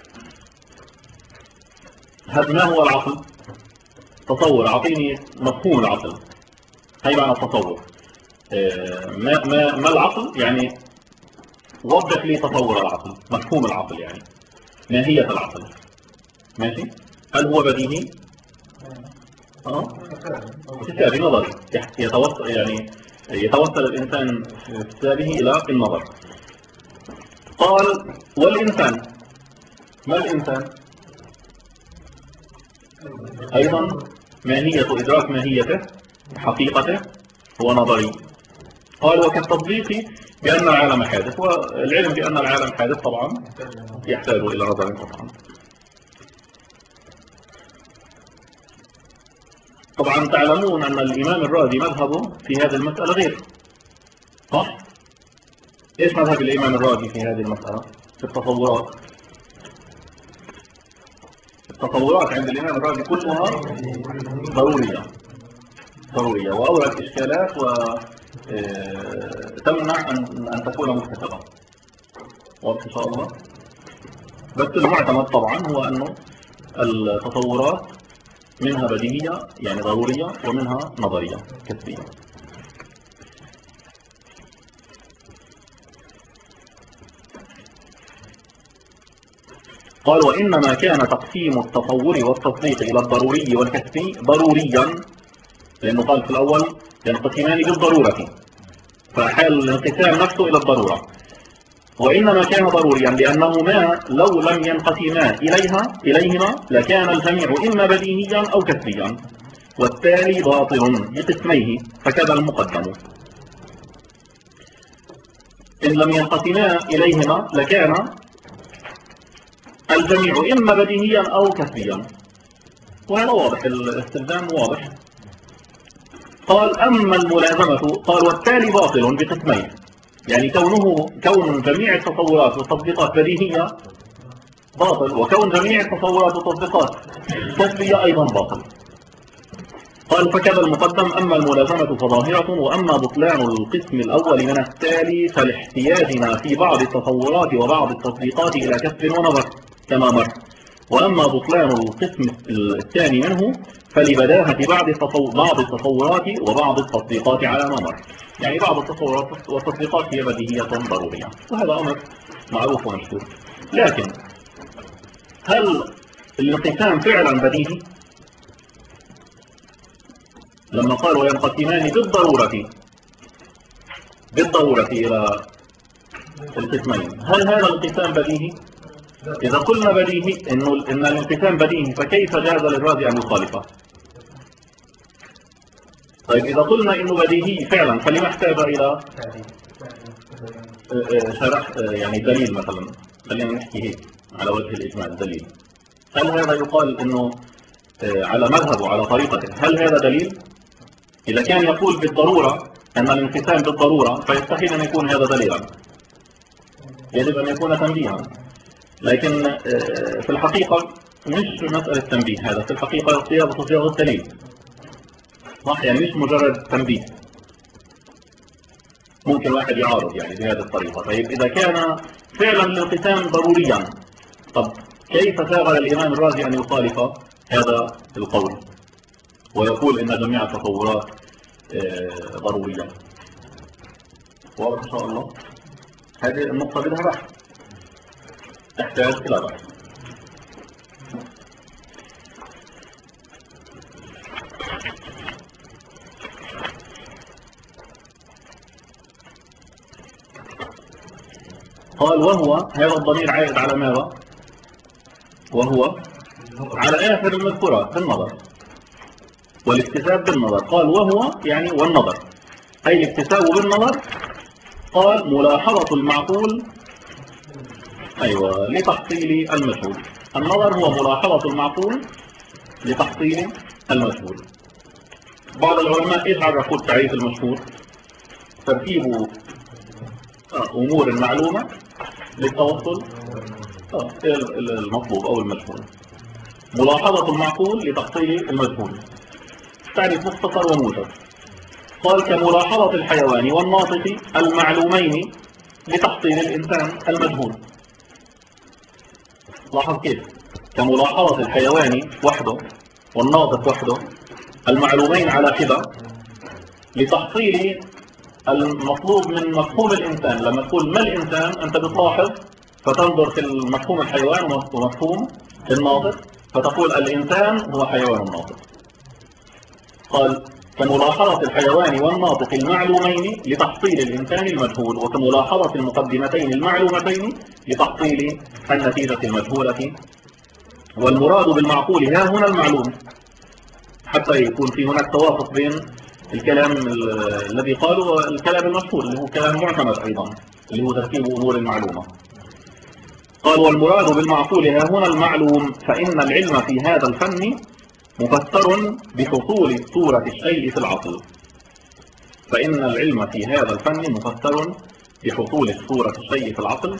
هذا ما هو العقل؟ تصور، أعطيني مفهوم العقل. هي معنى التصور. ما, ما, ما العقل؟ يعني وضح لي تصور العقل، مفهوم العقل، يعني ماهية العقل. ماشي؟ هل هو بديهي؟ اه اكتسابي نظري، يتوصل يعني يتوصل الإنسان في اكتسابه إلى النظر. قال والإنسان، ما الإنسان؟ أيضا ماهية إدراك ماهيته حقيقته هو نظري. قال وكالتصديق بأن العالم حادث، والعلم بأن العالم حادث طبعا يحتاج إلى نظر طبعا. طبعا تعلمون أن الإمام الرازي مذهبه في هذه المسألة غير صح؟ إيش مذهب الإمام الرازي في هذه المسألة؟ في التصورات. التصورات عند الإمام الرازي كلها ضرورية ضرورية وأورد إشكالات وتمنع أن أن تكون متفقة. واضح إن شاء الله. بس المعتمد طبعا هو أنه التصورات منها بديهية يعني ضرورية، ومنها نظرية كسبية. قال وإنما كان تقسيم التصور والتصديق إلى الضروري والكسبي ضروريا، لأنه قال في الأول ينقسمان بالضرورة، فحال الانقسام نفسه إلى الضرورة. وإنما كان ضروريا لأنهما لو لم ينقسما إليها إليهما لكان الجميع إما بديهيا أو كسبيا، والتالي باطل بقسميه، فكذا المقدم. إن لم ينقسما إليهما لكان الجميع إما بديهيا أو كسبيا، وهذا واضح، الاستلزام واضح. قال أما الملازمة، قال والتالي باطل بقسمين، يعني كونه كون جميع التصورات والتطبيقات بديهية باطل، وكون جميع التصورات والتطبيقات كسبية أيضا باطل. قال فكذا المقدم أما الملازمة فظاهرة، وأما بطلان القسم الأول من التالي فلاحتياجنا في بعض التصورات وبعض التطبيقات إلى كسب ونظر كما مر، وأما بطلان القسم الثاني منه فلبداهة بعض بعض التصورات وبعض التطبيقات على ما مر. يعني بعض التصورات والتطبيقات هي بديهية ضرورية، وهذا أمر معروف ومشهور. لكن هل الانقسام فعلا بديهي؟ لما قال وينقسمان بالضرورة بالضرورة إلى القسمين، هل هذا الانقسام بديهي؟ إذا قلنا بديهي إنه إن الانقسام بديهي، فكيف جاز للرازي أن يخالفه؟ طيب إذا قلنا إنه بديهي فعلا، فلما احتاج إلى شرح يعني دليل مثلا؟ خلينا نحكي هيك على وجه الإجمال دليل. هل هذا يقال إنه على مذهب وعلى طريقته هل هذا دليل؟ إذا كان يقول بالضرورة أن الانقسام بالضرورة فيستحيل أن يكون هذا دليلا، يجب أن يكون تنبيها. لكن في الحقيقة مش مسألة تنبيه، هذا في الحقيقة صياغة صياغة دليل، صح؟ يعني مش مجرد تنبيه. ممكن واحد يعارض يعني بهذه الطريقة. طيب إذا كان فعلا الانقسام ضروريا، طب كيف ساغ الإمام الرازي أن يخالف هذا القول ويقول إن جميع التصورات ضرورية؟ واضح إن شاء الله؟ هذه النقطة بدها بحث، تحتاج إلى بحث. قال وهو، هذا الضمير عائد على ماذا؟ وهو على آخر المذكورات بالنظر والاكتساب بالنظر. قال وهو يعني والنظر، أي الاكتساب بالنظر. قال ملاحظة المعقول، أيوة، لتحصيل المجهول. النظر هو ملاحظة المعقول لتحصيل المجهول. بعض العلماء إيش عرفوا التعريف المشهور؟ ترتيب أمور المعلومة للتوصل إلى المطلوب أو المجهول. ملاحظة المعقول لتحصيل المجهول، تعريف مختصر وموجز. قال كملاحظة الحيوان والناطق المعلومين لتحصيل الإنسان المجهول. لاحظ كيف؟ كملاحظة الحيوان وحده والناطق وحده المعلومين على كذا لتحصيل المطلوب من مفهوم الإنسان. لما تقول ما الإنسان أنت بتلاحظ فتنظر في المفهوم الحيوان ومفهوم الناطق فتقول الإنسان هو حيوان الناطق. قال كملاحظة الحيوان والناطق المعلومين لتحصيل الإنسان المجهول، وكملاحظة المقدمتين المعلومتين لتحصيل النتيجة المجهولة. والمراد بالمعقول ها هنا المعلوم، حتى يكون في هناك توافق بين الكلام الذي قاله والكلام المشهور اللي هو كلام معتمد أيضا، اللي هو ترتيب أمور المعلومة. قال والمراد بالمعقول ها هنا المعلوم، فإن العلم في هذا الفن مفسر بحصول صورة الشيء في العقل. فإن العلم في هذا الفن مفسر بحصول صورة الشيء في العقل.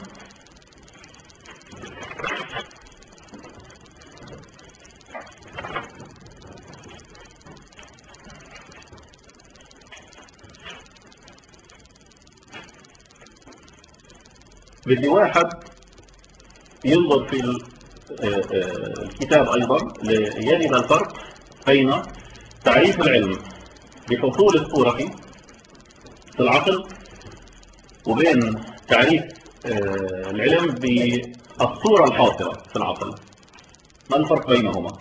بدي واحد ينظر في الكتاب أيضا ليجد الفرق بين تعريف العلم بحصول الصورة في العقل وبين تعريف العلم بالصورة الحاصلة في العقل. ما الفرق بينهما؟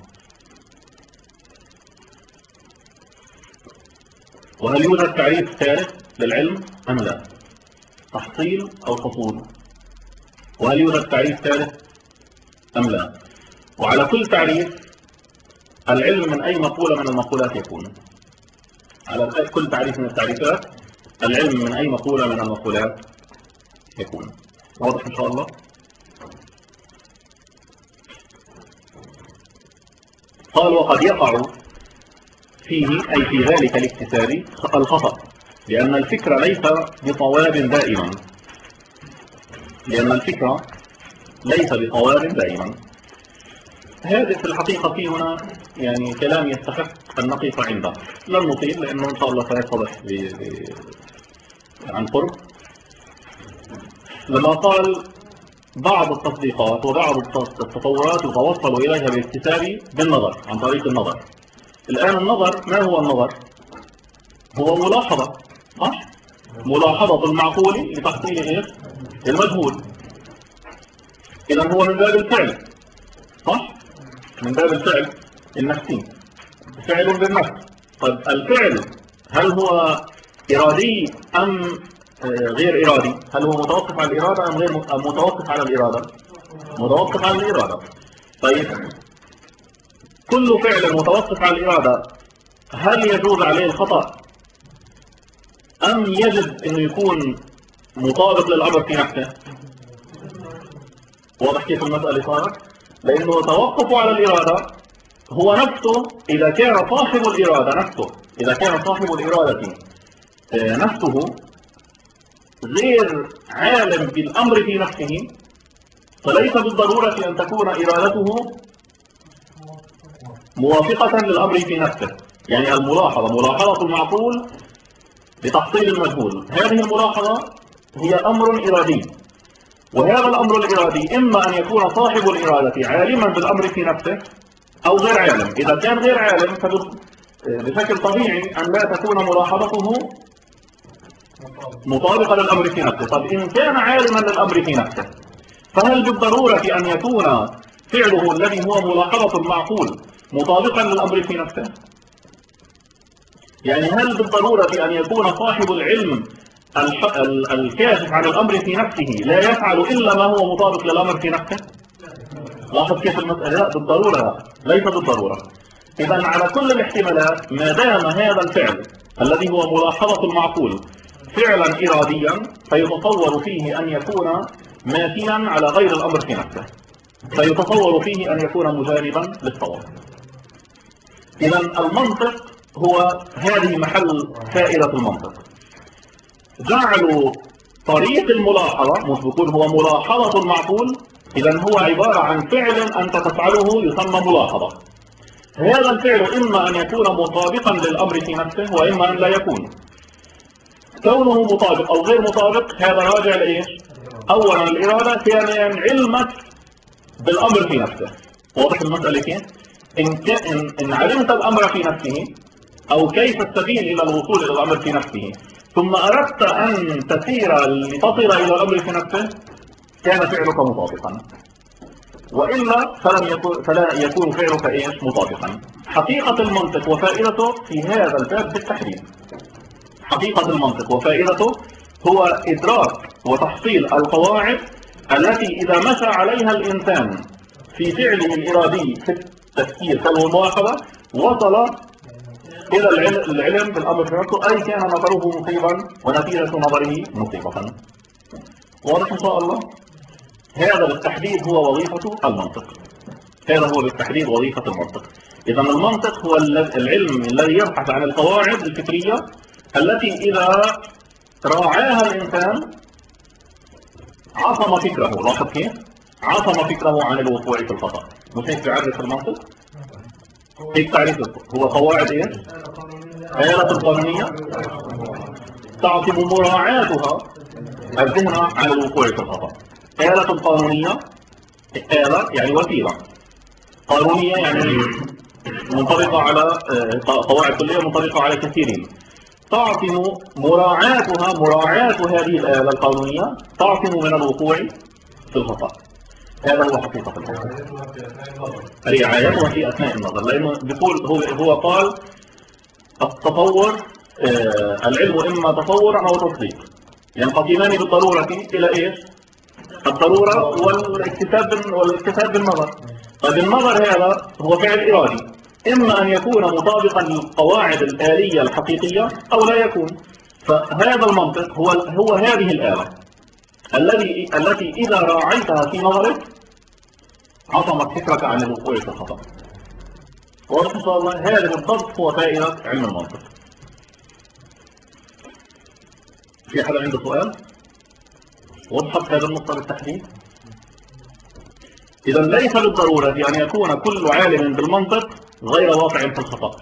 وهل يوجد تعريف ثالث للعلم أم لا؟ تحصيل أو حصول؟ وهل يوجد تعريف ثالث أم لا؟ وعلى كل تعريف العلم من أي مقولة من المقولات يكون؟ على كل تعريف من التعريفات العلم من أي مقولة من المقولات يكون؟ واضح إن شاء الله؟ قال وقد يقع فيه أي في ذلك الاكتساب الخطأ، لأن الفكرة ليس بصواب دائما لأن الفكرة ليس بصواب دائما. هذا في الحقيقة في هنا يعني كلام يستحق أن نقف عنده، لن نطيل لأنه إن شاء الله سيتضح عن قرب. لما قال بعض التصديقات وبعض التطورات يتوصل إليها باكتساب بالنظر عن طريق النظر. الآن النظر، ما هو النظر؟ هو ملاحظة، صح؟ ملاحظة المعقول لتحصيل إيش؟ المجهول. إذا هو من باب الفعل، صح؟ من باب الفعل النفسي، فعل بالنفس. طيب الفعل هل هو إرادي أم غير إرادي؟ هل هو متوقف على الإرادة أم غير متوقف على الإرادة؟ متوقف على الإرادة. طيب كل فعل متوقف على الإرادة هل يجوز عليه الخطأ أم يجب أن يكون مطابق للأمر في نفسه؟ واضح كيف المسألة صارت؟ لأنه توقفه على الإرادة هو نفسه، إذا كان صاحب الإرادة نفسه إذا كان صاحب الإرادة نفسه غير عالم بالأمر في نفسه، فليس بالضرورة أن تكون إرادته موافقة للأمر في نفسه. يعني الملاحظة، ملاحظة المعقول لتحصيل المجهول، هذه الملاحظة هي أمر إرادي، وهذا الأمر الإرادي إما أن يكون صاحب الإرادة عالما بالأمر في نفسه أو غير عالم. إذا كان غير عالم فبشكل طبيعي أن لا تكون ملاحظته مطابقة للأمر في نفسه. طب إن كان عالما للأمر في نفسه، فهل بالضرورة أن يكون فعله الذي هو ملاحظة المعقول مطابقا للأمر في نفسه؟ يعني هل بالضرورة أن يكون صاحب العلم الكاشف عن الأمر في نفسه لا يفعل إلا ما هو مطابق للأمر في نفسه؟ لاحظ كيف المسألة؟ لا بالضرورة، ليس بالضرورة. إذا على كل الاحتمالات ما دام هذا الفعل الذي هو ملاحظة المعقول فعلا إراديا، فيتصور فيه أن يكون ماشيا على غير الأمر في نفسه، فيتصور فيه أن يكون مجانبا للصواب. إذا المنطق هو هذه محل فائدة المنطق. جعلوا طريق الملاحظة، مش بيكون هو ملاحظة المعقول، إذا هو عبارة عن فعل أنت تفعله يسمى ملاحظة. هذا الفعل إما أن يكون مطابقا للأمر في نفسه وإما أن لا يكون. كونه مطابق أو غير مطابق هذا راجع لإيش؟ أولا الإرادة، ثانيا علمك بالأمر في نفسه. واضح المسألة كيف؟ إن, إن, إن علمت الأمر في نفسه أو كيف السبيل إلى الوصول إلى الأمر في نفسه ثم أردت أن تسير لتصل إلى الأمر في نفسه كان فعلك مطابقا، وإلا فلن يكون فلا يكون فعلك إيش؟ مطابقا. حقيقة المنطق وفائدته في هذا الباب بالتحديد، حقيقة المنطق وفائدته هو إدراك وتحصيل القواعد التي إذا مشى عليها الإنسان في فعله الإرادي في التفكير كالملاحظة وصل إلى العلم بالأمر في نفسه، أي كان نظره مصيبا ونتيجة نظره مصيبة. واضح إن شاء الله؟ هذا بالتحديد هو وظيفة المنطق. هذا هو بالتحديد وظيفة المنطق. إذا المنطق هو العلم الذي يبحث عن القواعد الفكرية التي إذا راعاها الإنسان عصم فكره. لاحظ كيف؟ عصم فكره عن الوقوع في الخطأ. مش هيك تعرف المنطق؟ هيك تعرفه هو قواعد إيش؟ آلة القانونية تعصم مراعاتها الذهن عن الوقوع في الخطأ. آلة قانونية، آلة يعني وسيلة، قانونية يعني منطبقة على قواعد كلية منطبقة على كثيرين، تعصم مراعاتها مراعاة هذه الآلة القانونية تعصم من الوقوع في الخطأ. هذا هو حقيقة الأمر، رعايتها في أثناء النظر. لأنه بيقول هو هو قال التصور آه العلم إما تصور أو تصديق، ينقسمان بالضرورة إلى إيش؟ الضرورة والاكتساب والاكتساب بالنظر. طيب النظر هذا هو فعل إرادي، إما أن يكون مطابقا للقواعد الآلية الحقيقية أو لا يكون. فهذا المنطق هو هو هذه الآلة الذي التي إذا راعيتها في نظرك عصمت فكرك عن الوقوع في الخطأ. واضح إن شاء الله؟ هذا بالضبط هو فائدة علم المنطق. في حدا عنده سؤال؟ وضحت هذا النقطة بالتحديد؟ إذا ليس بالضرورة أن يكون كل عالم بالمنطق غير واقع في الخطأ،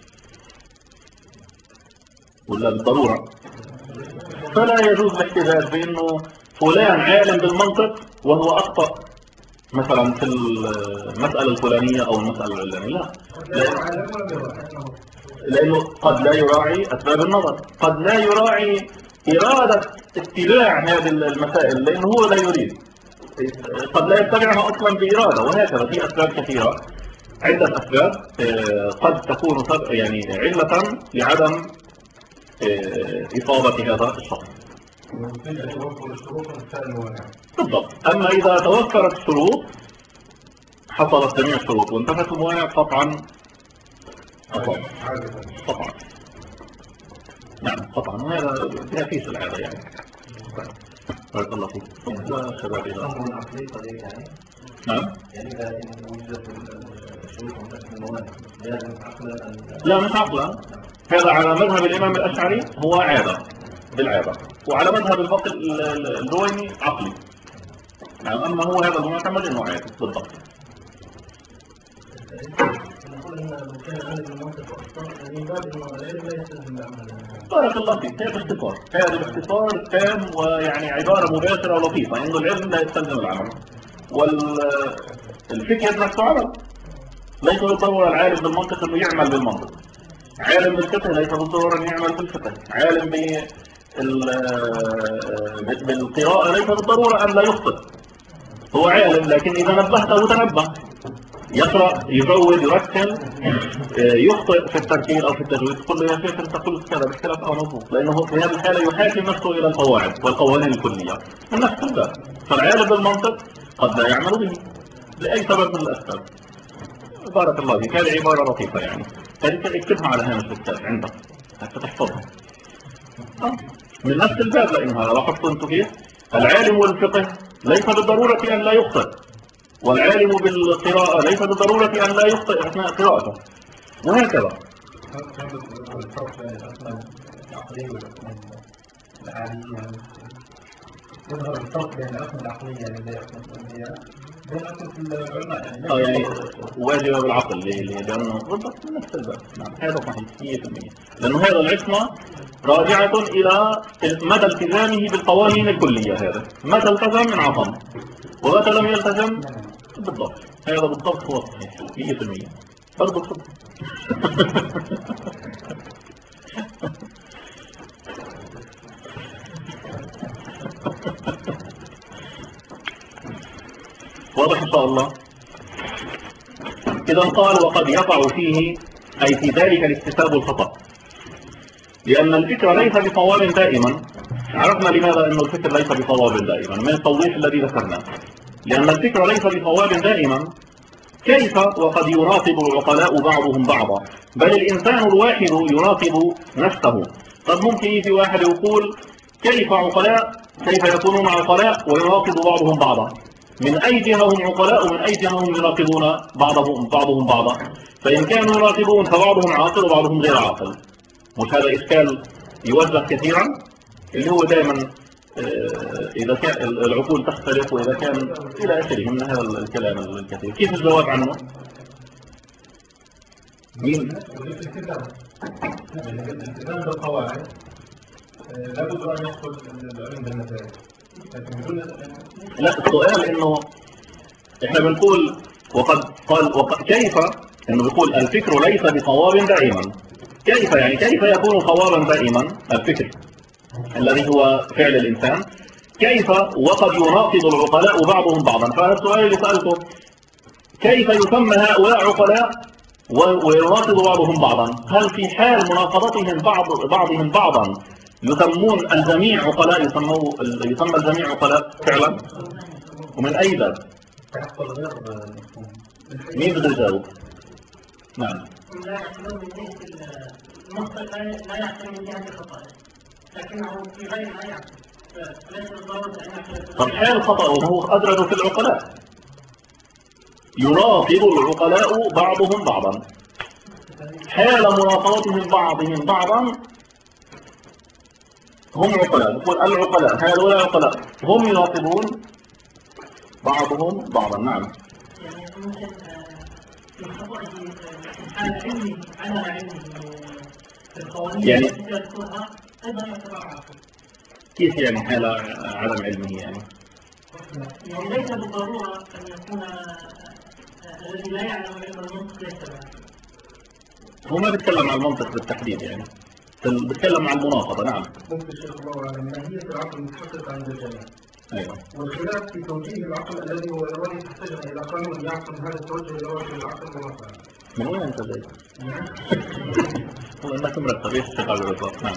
ولا بالضرورة؟ فلا يجوز الاحتجاج بأنه فلان عالم بالمنطق وهو أخطأ مثلا في المسألة الفلانية أو المسألة العلانية، لا، لأنه قد لا يراعي أسباب النظر، قد لا يراعي إرادة اتباع هذه المسائل لأنه هو لا يريد، قد لا يتبعها أصلا بإرادة، وهكذا في أسباب كثيرة، عدة أسباب قد تكون يعني علة لعدم إصابة هذا الشخص. بالضبط. أما إذا توفرت الشروط حصلت جميع الشروط وانتفت الموانع قطعا قطعا قطعا نعم قطعا، وهذا فيها فيش العادة يعني. بارك الله فيك. لا شباب إذا نعم لا مش عقلا، هذا على مذهب الإمام الأشعري هو عادة بالعادة، وعلى مذهب الفقه الجويني عقلي. نعم أما هو هذا المعتمد إنه عادي بالضبط. بارك الله فيك. هذا باختصار، هذا باختصار تام ويعني عبارة مباشرة ولطيفة إنه العلم لا يستلزم العمل، والفكر نفسه عمل، ليس بالضرورة العالم بالمنطق إنه يعمل بالمنطق، عالم بالفقه ليس بالضرورة إنه يعمل بالفقه، عالم بالقراءة ليس بالضرورة أن لا يخطئ، هو عالم لكن إذا نبهته تنبه، يقرأ يجود يرتل يخطئ في الترتيل أو في التجويد، تقول له يا شيخ أنت قلت كذا باختلاف أو مضبوط، لأنه في هذه الحالة يحاكم نفسه إلى القواعد والقوانين الكلية من نفس الباب. فالعالم بالمنطق قد لا يعمل به لأي سبب من الأسباب. بارك الله فيك. هذه عبارة لطيفة يعني، هذه اكتبها على هامش الكتاب عندك حتى تحفظها من نفس الباب، لأنها لاحظتوا أنتم كيف العالم والفقه ليس بالضرورة أن لا يخطئ، والعالم بالقراءة ليس بالضرورة أن لا يخطئ أثناء قراءته، وهكذا. يظهر الفرق بين الأصل العقلية يعني بين الأنبياء بين الأصل في العلماء اه يعني واجب بالعقل لأنه بالضبط نفس الباب. نعم هذا صحيح مية بالمية، لأنه هذا العصمة راجعة إلى مدى التزامه بالقوانين الكلية، هذا متى التزم من عصم ومتى لم يلتزم بالضبط، هذا بالضبط هو الصحيح مية بالمية. برضو صدق واضح إن شاء الله. إذا قال وقد يقع فيه أي في ذلك الاكتساب الخطأ، لأن الفكر ليس بصواب دائما. عرفنا لماذا أن الفكر ليس بصواب دائما من التوضيح الذي ذكرناه، لأن الفكر ليس بصواب دائما. كيف وقد يناقض العقلاء بعضهم بعضا، بل الإنسان الواحد يناقض نفسه. طب ممكن يجي واحد يقول كيف عقلاء، كيف يكونون عقلاء ويناقض بعضهم بعضا، من أي جهة هم عقلاء ومن أي جهة هم يناقضون بعضهم بعضهم بعضا، فإن كانوا يناقضون فبعضهم عاقل وبعضهم غير عاقل. مش هذا إشكال يوجه كثيرا، اللي هو دائما إذا كان العقول تختلف وإذا كان إلى آخره من هذا الكلام الكثير. كيف الجواب عنه؟ مين؟ الالتزام بالقواعد لابد أن يدخل العلم بالنتائج. لا السؤال إنه إحنا بنقول وقد قال وقد كيف إنه بيقول الفكر ليس بصواب دائما. كيف يعني كيف يكون صوابا دائما الفكر الذي هو فعل الإنسان؟ كيف وقد يناقض العقلاء بعضهم بعضا؟ فهذا السؤال اللي سألته كيف يسمى هؤلاء عقلاء ويناقض بعضهم بعضا؟ هل في حال مناقضتهم بعض بعضهم بعضا يسمون الجميع عقلاء، يسموا يسمى الجميع عقلاء فعلا؟ ومن أي باب؟ مين بده يجاوب؟ نعم. لا يعتمد من جهة المنطق، لا يعتمد من جهة الخطأ، لكنه في غير ما يعتمد ليس بالضرورة أن يعتمد. طب حال خطأ وهو أدرج في العقلاء، يناقض العقلاء بعضهم بعضا، حال مناقضتهم بعضهم بعضا هم عقلاء. نقول العقلاء هؤلاء عقلاء هم يناقضون بعضهم بعضا. نعم. يعني ممكن في خطأه حال علمه على علمه بالقوانين يعني التي يذكرها أيضا يعتبر عاقل. كيف يعني حال عدم علمه يعني؟ يعني ليس بالضرورة أن يكون الذي لا يعلم علم المنطق ليس بعلم. هو ما بيتكلم عن المنطق بالتحديد يعني، بيتكلم عن المناقضة. نعم. ممكن الشيخ الله أعلم ماهية العقل المتحقق عند الجميع. أيوه. والخلاف في توجيه العقل الذي هو إرادي تحتاج إلى قانون يعقل هذا التوجه الإرادي للعقل مرة. من وين أنت جاي؟ هو أنك مرتب إيش تقع بالضبط. نعم.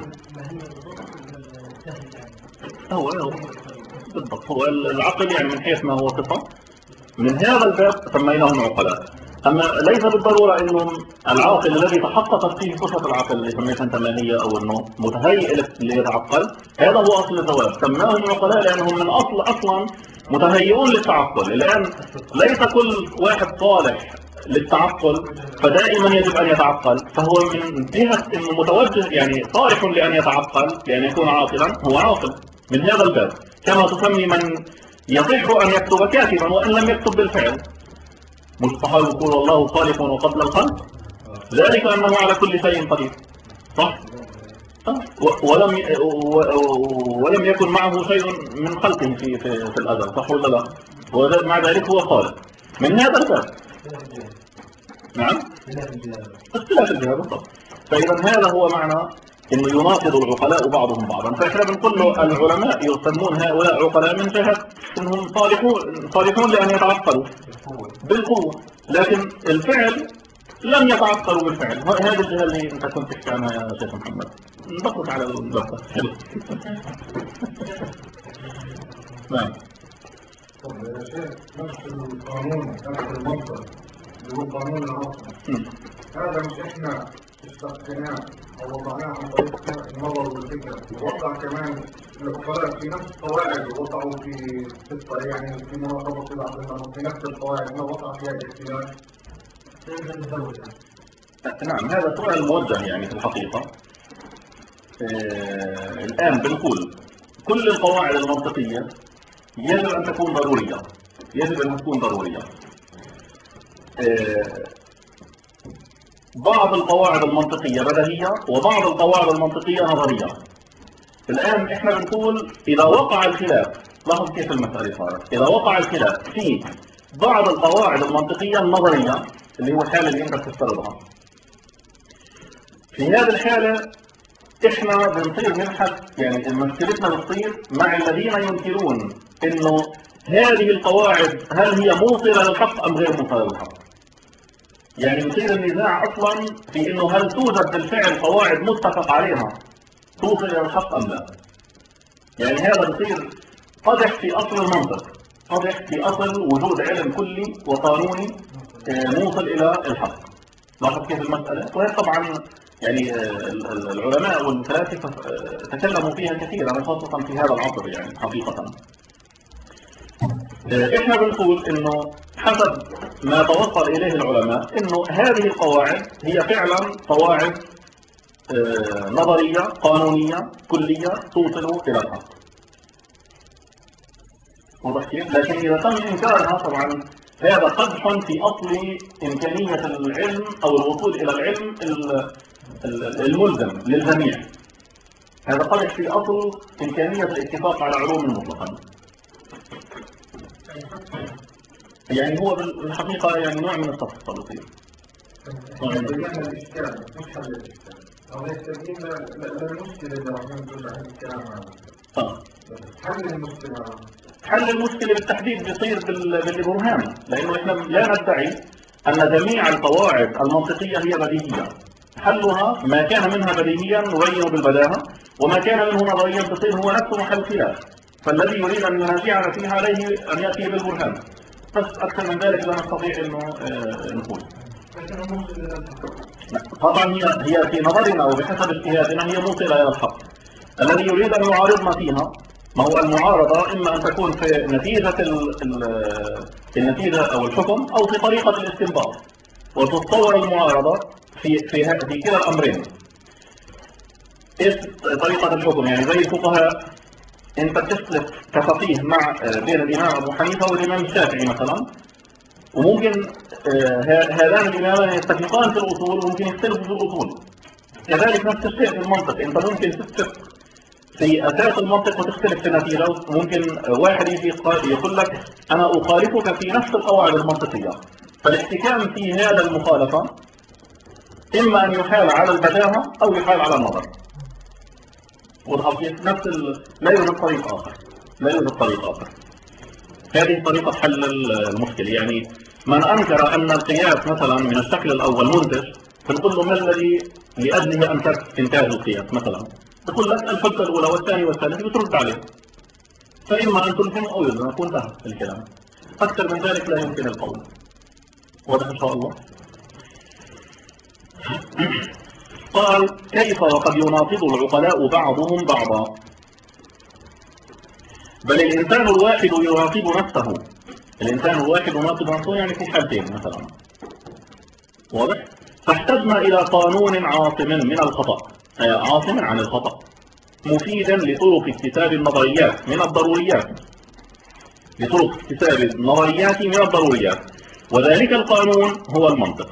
هو هو بالضبط هو العقل يعني من حيث ما هو صفة، من هذا الباب سميناهم عقلاء. أما ليس بالضرورة أنه العاقل الذي تحققت فيه صفة العقل اللي سميتها أنت ما هي، أو أنه متهيئ ليتعقل، هذا هو أصل الزواج. سماهم عقلاء لأنهم من أصل أصلا متهيئون للتعقل. الآن ليس كل واحد صالح للتعقل فدائما يجب أن يتعقل، فهو من جهة أنه متوجه يعني صالح لأن يتعقل لأن يكون عاقلا، هو عاقل من هذا الباب. كما تسمي من يصح أن يكتب كاتبا وإن لم يكتب بالفعل. مش الصحابة يقول الله خالق وقبل الخلق، ذلك أنه على كل شيء قدير، صح؟ ولم ولم يكن معه شيء من خلقه في في, في الأزل، صح ولا لا؟ ومع ذلك هو خالق من هذا الباب. نعم؟ اختلاف الجهة بالضبط. فإذا هذا هو معنى إنه يناقض العقلاء بعضهم بعضا. فإحنا بنقول له العلماء يسمون هؤلاء عقلاء من جهة إنهم صالحون صالحون لأن يتعقلوا بالقوة، لكن الفعل لم يتعقلوا بالفعل. هذه الجهة اللي أنت كنت تحكي عنها يا شيخ محمد. نطلق على الباب. نعم. طب يا شيخ نفس القانون نفس المنطق اللي هو قانون العقل، هذا مش احنا استخدمناه او وضعناه عن طريق النظر والفكره، ووضع كمان العقلاء في نفس القواعد ووضعوا في في يعني في مناقضه العقل في نفس القواعد ما وضع فيها الاختلاف. نعم هذا سؤال موجه يعني في الحقيقه. آه الان بنقول كل القواعد المنطقيه يجب ان تكون ضروريه، يجب ان تكون ضروريه. آه بعض القواعد المنطقية بديهية وبعض القواعد المنطقية نظرية. الآن إحنا بنقول إذا وقع الخلاف، لاحظ كيف المسألة صارت، إذا وقع الخلاف في بعض القواعد المنطقية النظرية اللي هو الحالة اللي أنت بتفترضها، في هذه الحالة إحنا بنصير نبحث يعني مشكلتنا بتصير مع الذين ينكرون إنه هذه القواعد هل هي موصلة للحق أم غير موصلة للحق. يعني يصير النزاع اصلا في انه هل توجد بالفعل قواعد متفق عليها توصل الى الحق ام لا. يعني هذا بصير قدح في اصل المنطق، قدح في اصل وجود علم كلي وقانوني موصل الى الحق. لاحظ كيف المساله. وهي طبعا يعني العلماء والفلاسفه تكلموا فيها كثيرا خاصه في هذا العصر يعني حقيقه. احنا بنقول انه حسب ما توصل اليه العلماء انه هذه القواعد هي فعلا قواعد اه نظريه قانونيه كليه توصل الى الحق. واضح كيف؟ لكن اذا تم انكارها طبعا هذا قدح في اصل امكانيه العلم او الوصول الى العلم الملزم للجميع. هذا قدح في اصل امكانيه الاتفاق على علوم مطلقا. يعني هو بالحقيقة يعني نوع من التفصيل بسيط. بيان الإشكال مش حل الإشكال. أو يستبين للمشكلة اللي راح ننتج عن الكلام عنه. حل المشكلة. حل المشكلة بالتحديد بيصير بالبرهان، لأنه إحنا لا ندعي أن جميع القواعد المنطقية هي بديهية. حلها ما كان منها بديهيا نبينه بالبداهة، وما كان منه نظريا بصير هو نفسه محل خلاف. فالذي يريد أن ينازعنا فيها عليه أن يأتي بالبرهان. بس أكثر من ذلك لا نستطيع أنه آه نقول. طبعا هي هي في نظرنا وبحسب اجتهادنا هي موصلة إلى الحق. الذي يريد أن يعارضنا فيها، ما هو المعارضة إما أن تكون في نتيجة النتيجة أو الحكم أو في طريقة الاستنباط. وتتصور المعارضة في في في كلا الأمرين. إيش طريقة الحكم؟ يعني زي الفقهاء أنت بتختلف كفقيه مع بين الإمام أبو حنيفة والإمام الشافعي مثلا، وممكن هذان الإمامان يتفقان في الأصول وممكن يختلفوا في الأصول. كذلك نفس الشيء في المنطق، أنت ممكن تتفق في أساس المنطق وتختلف في النتيجة. ممكن واحد يجي يقول لك أنا أخالفك في نفس القواعد المنطقية، فالاحتكام في هذا المخالفة إما أن يحال على البداهة أو يحال على النظر. والحقيقة نفس ال... لا يوجد طريق آخر، لا يوجد طريق آخر. هذه طريقة حل المشكلة. يعني من أنكر أن القياس مثلا من الشكل الأول منتج، فنقول له ما الذي لأجله أنكرت إنتاج القياس مثلا؟ يقول لك الحجة الأولى والثانية والثالثة، بترد عليه. فإما أن تلزم أو يلزم، يكون انتهى الكلام. أكثر من ذلك لا يمكن القول. واضح إن شاء الله؟ قال كيف وقد يناقض العقلاء بعضهم بعضا، بل الإنسان الواحد يناقض نفسه. الإنسان الواحد يناقض نفسه يعني في حالتين مثلا. واضح؟ فاحتجنا إلى قانون عاصم من الخطأ، أي عاصم عن الخطأ، مفيدا لطرق اكتساب النظريات من الضروريات، لطرق اكتساب النظريات من الضروريات، وذلك القانون هو المنطق.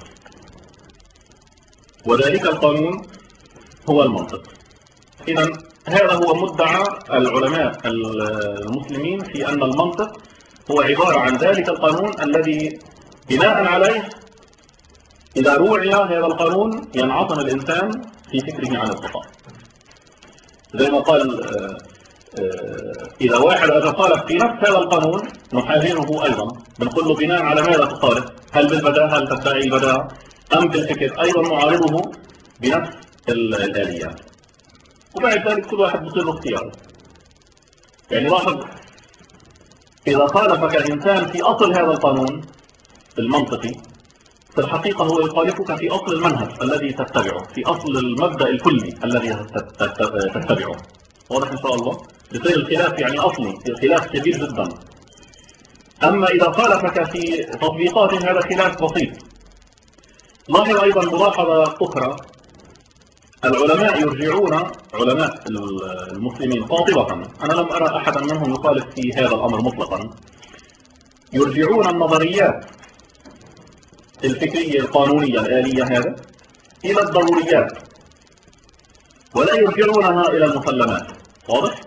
وذلك القانون هو المنطق. إذا هذا هو مدعى العلماء المسلمين في أن المنطق هو عبارة عن ذلك القانون الذي بناء عليه إذا روعي هذا القانون ينعطم الإنسان في فكره عن الخطأ. زي ما قال إذا واحد أجى خالف في نفس هذا القانون نحاهنه أيضا، بنقول له بناء على ماذا تخالف؟ هل بالبداهة، هل تدعي البداهة، أم بالفكر؟ أيضا نعارضه بنفس الآليات. وبعد ذلك كل واحد بصير له اختياره. يعني لاحظ إذا خالفك إنسان في أصل هذا القانون المنطقي، في الحقيقة هو يخالفك في أصل المنهج الذي تتبعه، في أصل المبدأ الكلي الذي تتبعه. واضح إن شاء الله؟ يصير الخلاف يعني أصلي، الخلاف كبير جدا. أما إذا خالفك في تطبيقات هذا خلاف بسيط. لاحظ أيضا ملاحظة أخرى، العلماء يرجعون، علماء المسلمين قاطبة، أنا لم أرى أحدا منهم يخالف في هذا الأمر مطلقا، يرجعون النظريات الفكرية القانونية الآلية هذا إلى الضروريات، ولا يرجعونها إلى المسلمات. واضح؟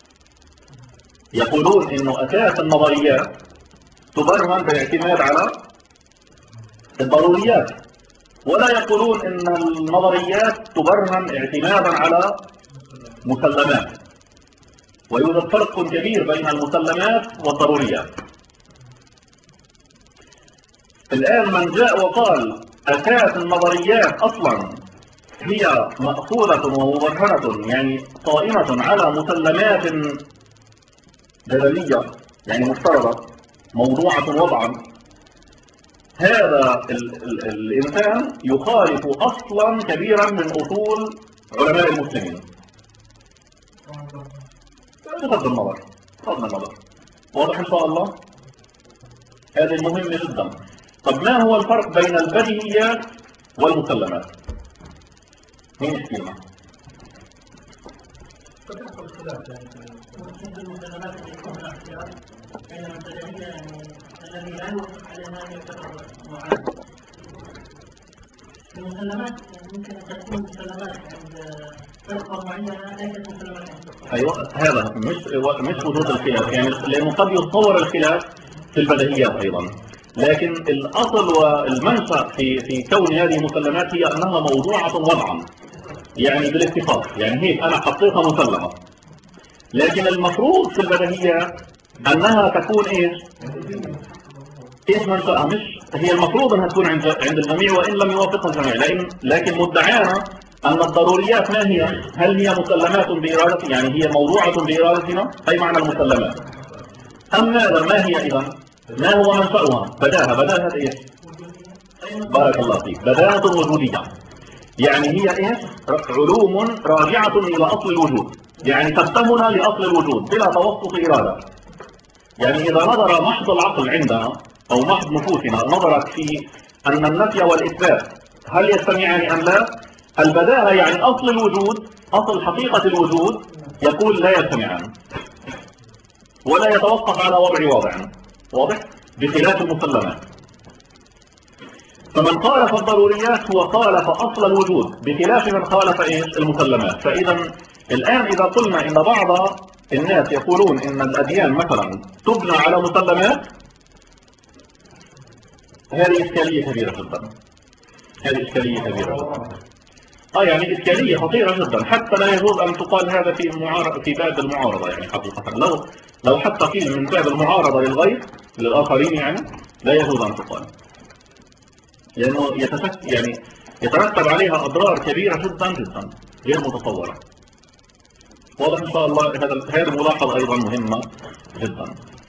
يقولون إنه أساس النظريات تبرهن بالاعتماد على الضروريات، ولا يقولون إن النظريات تبرهن اعتمادا على مسلمات. ويوجد فرق كبير بين المسلمات والضروريات. الآن من جاء وقال أساس النظريات أصلا هي مأخوذة ومبرهنة، يعني قائمة على مسلمات جدلية، يعني مفترضة موضوعة وضعا، هذا ال ال الإنسان يخالف أصلا كبيرا من أصول علماء المسلمين. بغض النظر، بغض النظر. واضح إن شاء الله؟ هذه مهمة جدا. طب ما هو الفرق بين البديهيات والمسلمات؟ مين يحكي لنا؟ قد يحصل خلاف يعني في المسلمات اللي يكون الاختيار بينما البديهية يعني الذي لا يوافق عليها يعتبر معارض. المسلمات ممكن أن تكون مسلمات عند فرقة معينة ليست مسلمات عند فرقة. أيوة، هذا مش مش وجود الخلاف، يعني لأنه قد يتصور الخلاف في البديهيات أيضا، لكن الأصل والمنشأ في في كون هذه المسلمات هي أنها موضوعة وضعا، يعني بالاتفاق، يعني هيك أنا حطيتها مسلمة. لكن المفروض في البديهيات أنها تكون إيش؟ إيش منشأها؟ مش هي المفروض أنها تكون عند عند الجميع وإن لم يوافقها الجميع، لكن لكن مدعانا أن الضروريات ما هي؟ هل هي مسلمات بإرادة، يعني هي موضوعة بإرادتنا؟ أي معنى المسلمات. أم ماذا؟ ما هي إذا؟ ما هو منشأها؟ بداهة. بداهة إيش؟ بارك الله فيك. بداهة وجودية، يعني هي إيش؟ علوم راجعة إلى أصل الوجود، يعني تفهمنا لأصل الوجود بلا توسط إرادة. يعني إذا نظر محض العقل عندنا أو محض نفوسنا نظرت في أن النفي والإثبات هل يجتمعان أم لا، البداهة يعني أصل الوجود، أصل حقيقة الوجود يقول لا يجتمعان، ولا يتوقف على وضع واضع. واضح؟ بخلاف المسلمات. فمن خالف الضروريات هو خالف أصل الوجود بخلاف من خالف إيش؟ المسلمات. فإذا الآن إذا قلنا إن بعض الناس يقولون إن الأديان مثلا تبنى على مسلمات، هذه إشكالية كبيرة جدا. هذه إشكالية كبيرة جدا. آه يعني إشكالية خطيرة جدا، حتى لا يجوز أن تقال هذا في معارضة في باب المعارضة. يعني حقيقة لو لو حتى قيل من باب المعارضة للغير للآخرين يعني لا يجوز أن تقال، لأنه يتشك يعني يترتب عليها أضرار كبيرة جدا جدا غير متصورة. واضح إن شاء الله. هذا هذه ملاحظة أيضا مهمة جدا.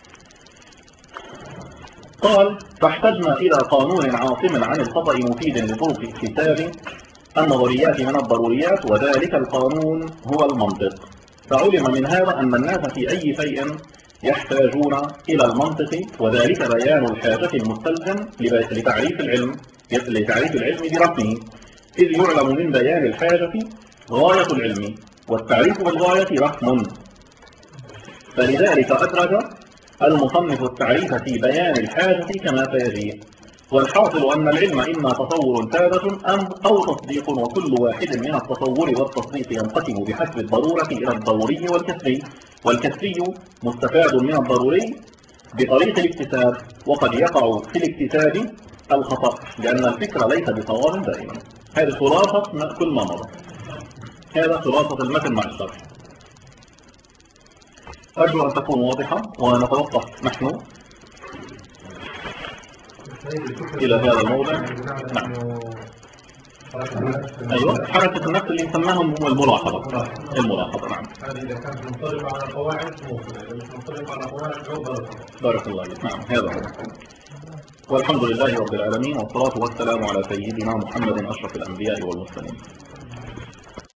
قال: فاحتجنا إلى قانون عاصم عن الخطأ مفيد لطرق اكتساب النظريات من الضروريات، وذلك القانون هو المنطق. فعلم من هذا أن الناس في أي شيء يحتاجون إلى المنطق، وذلك بيان الحاجة المستلزم لتعريف العلم لتعريف العلم برسمه، إذ يعلم من بيان الحاجة غاية العلم، والتعريف بالغاية رسم. فلذلك أدرج المصنف التعريف في بيان الحاجة كما سيجيء. والحاصل أن العلم إما تصور ثابت أم أو تصديق، وكل واحد من التصور والتصديق ينقسم بحسب الضرورة إلى الضروري والكسبي، والكسبي مستفاد من الضروري بطريق الاكتساب، وقد يقع في الاكتساب الخطأ لأن الفكر ليس بصواب دائما. هذه خلاصة كل ما مضى. هذا خلاصة المتن مع الشرح. أرجو أن تكون واضحة، ونتوقف نحن إلى هذا الموضع. نعم. أيوة، حركة النفس اللي نسماها الملاحظة. الملاحظة نعم. هذه إذا كانت منطبقة على قواعد موصلة، إذا مش منطبقة على قواعد جوهرة. بارك الله فيك. نعم هذا هو. والحمد لله رب العالمين، والصلاة والسلام على سيدنا محمد أشرف الأنبياء والمرسلين.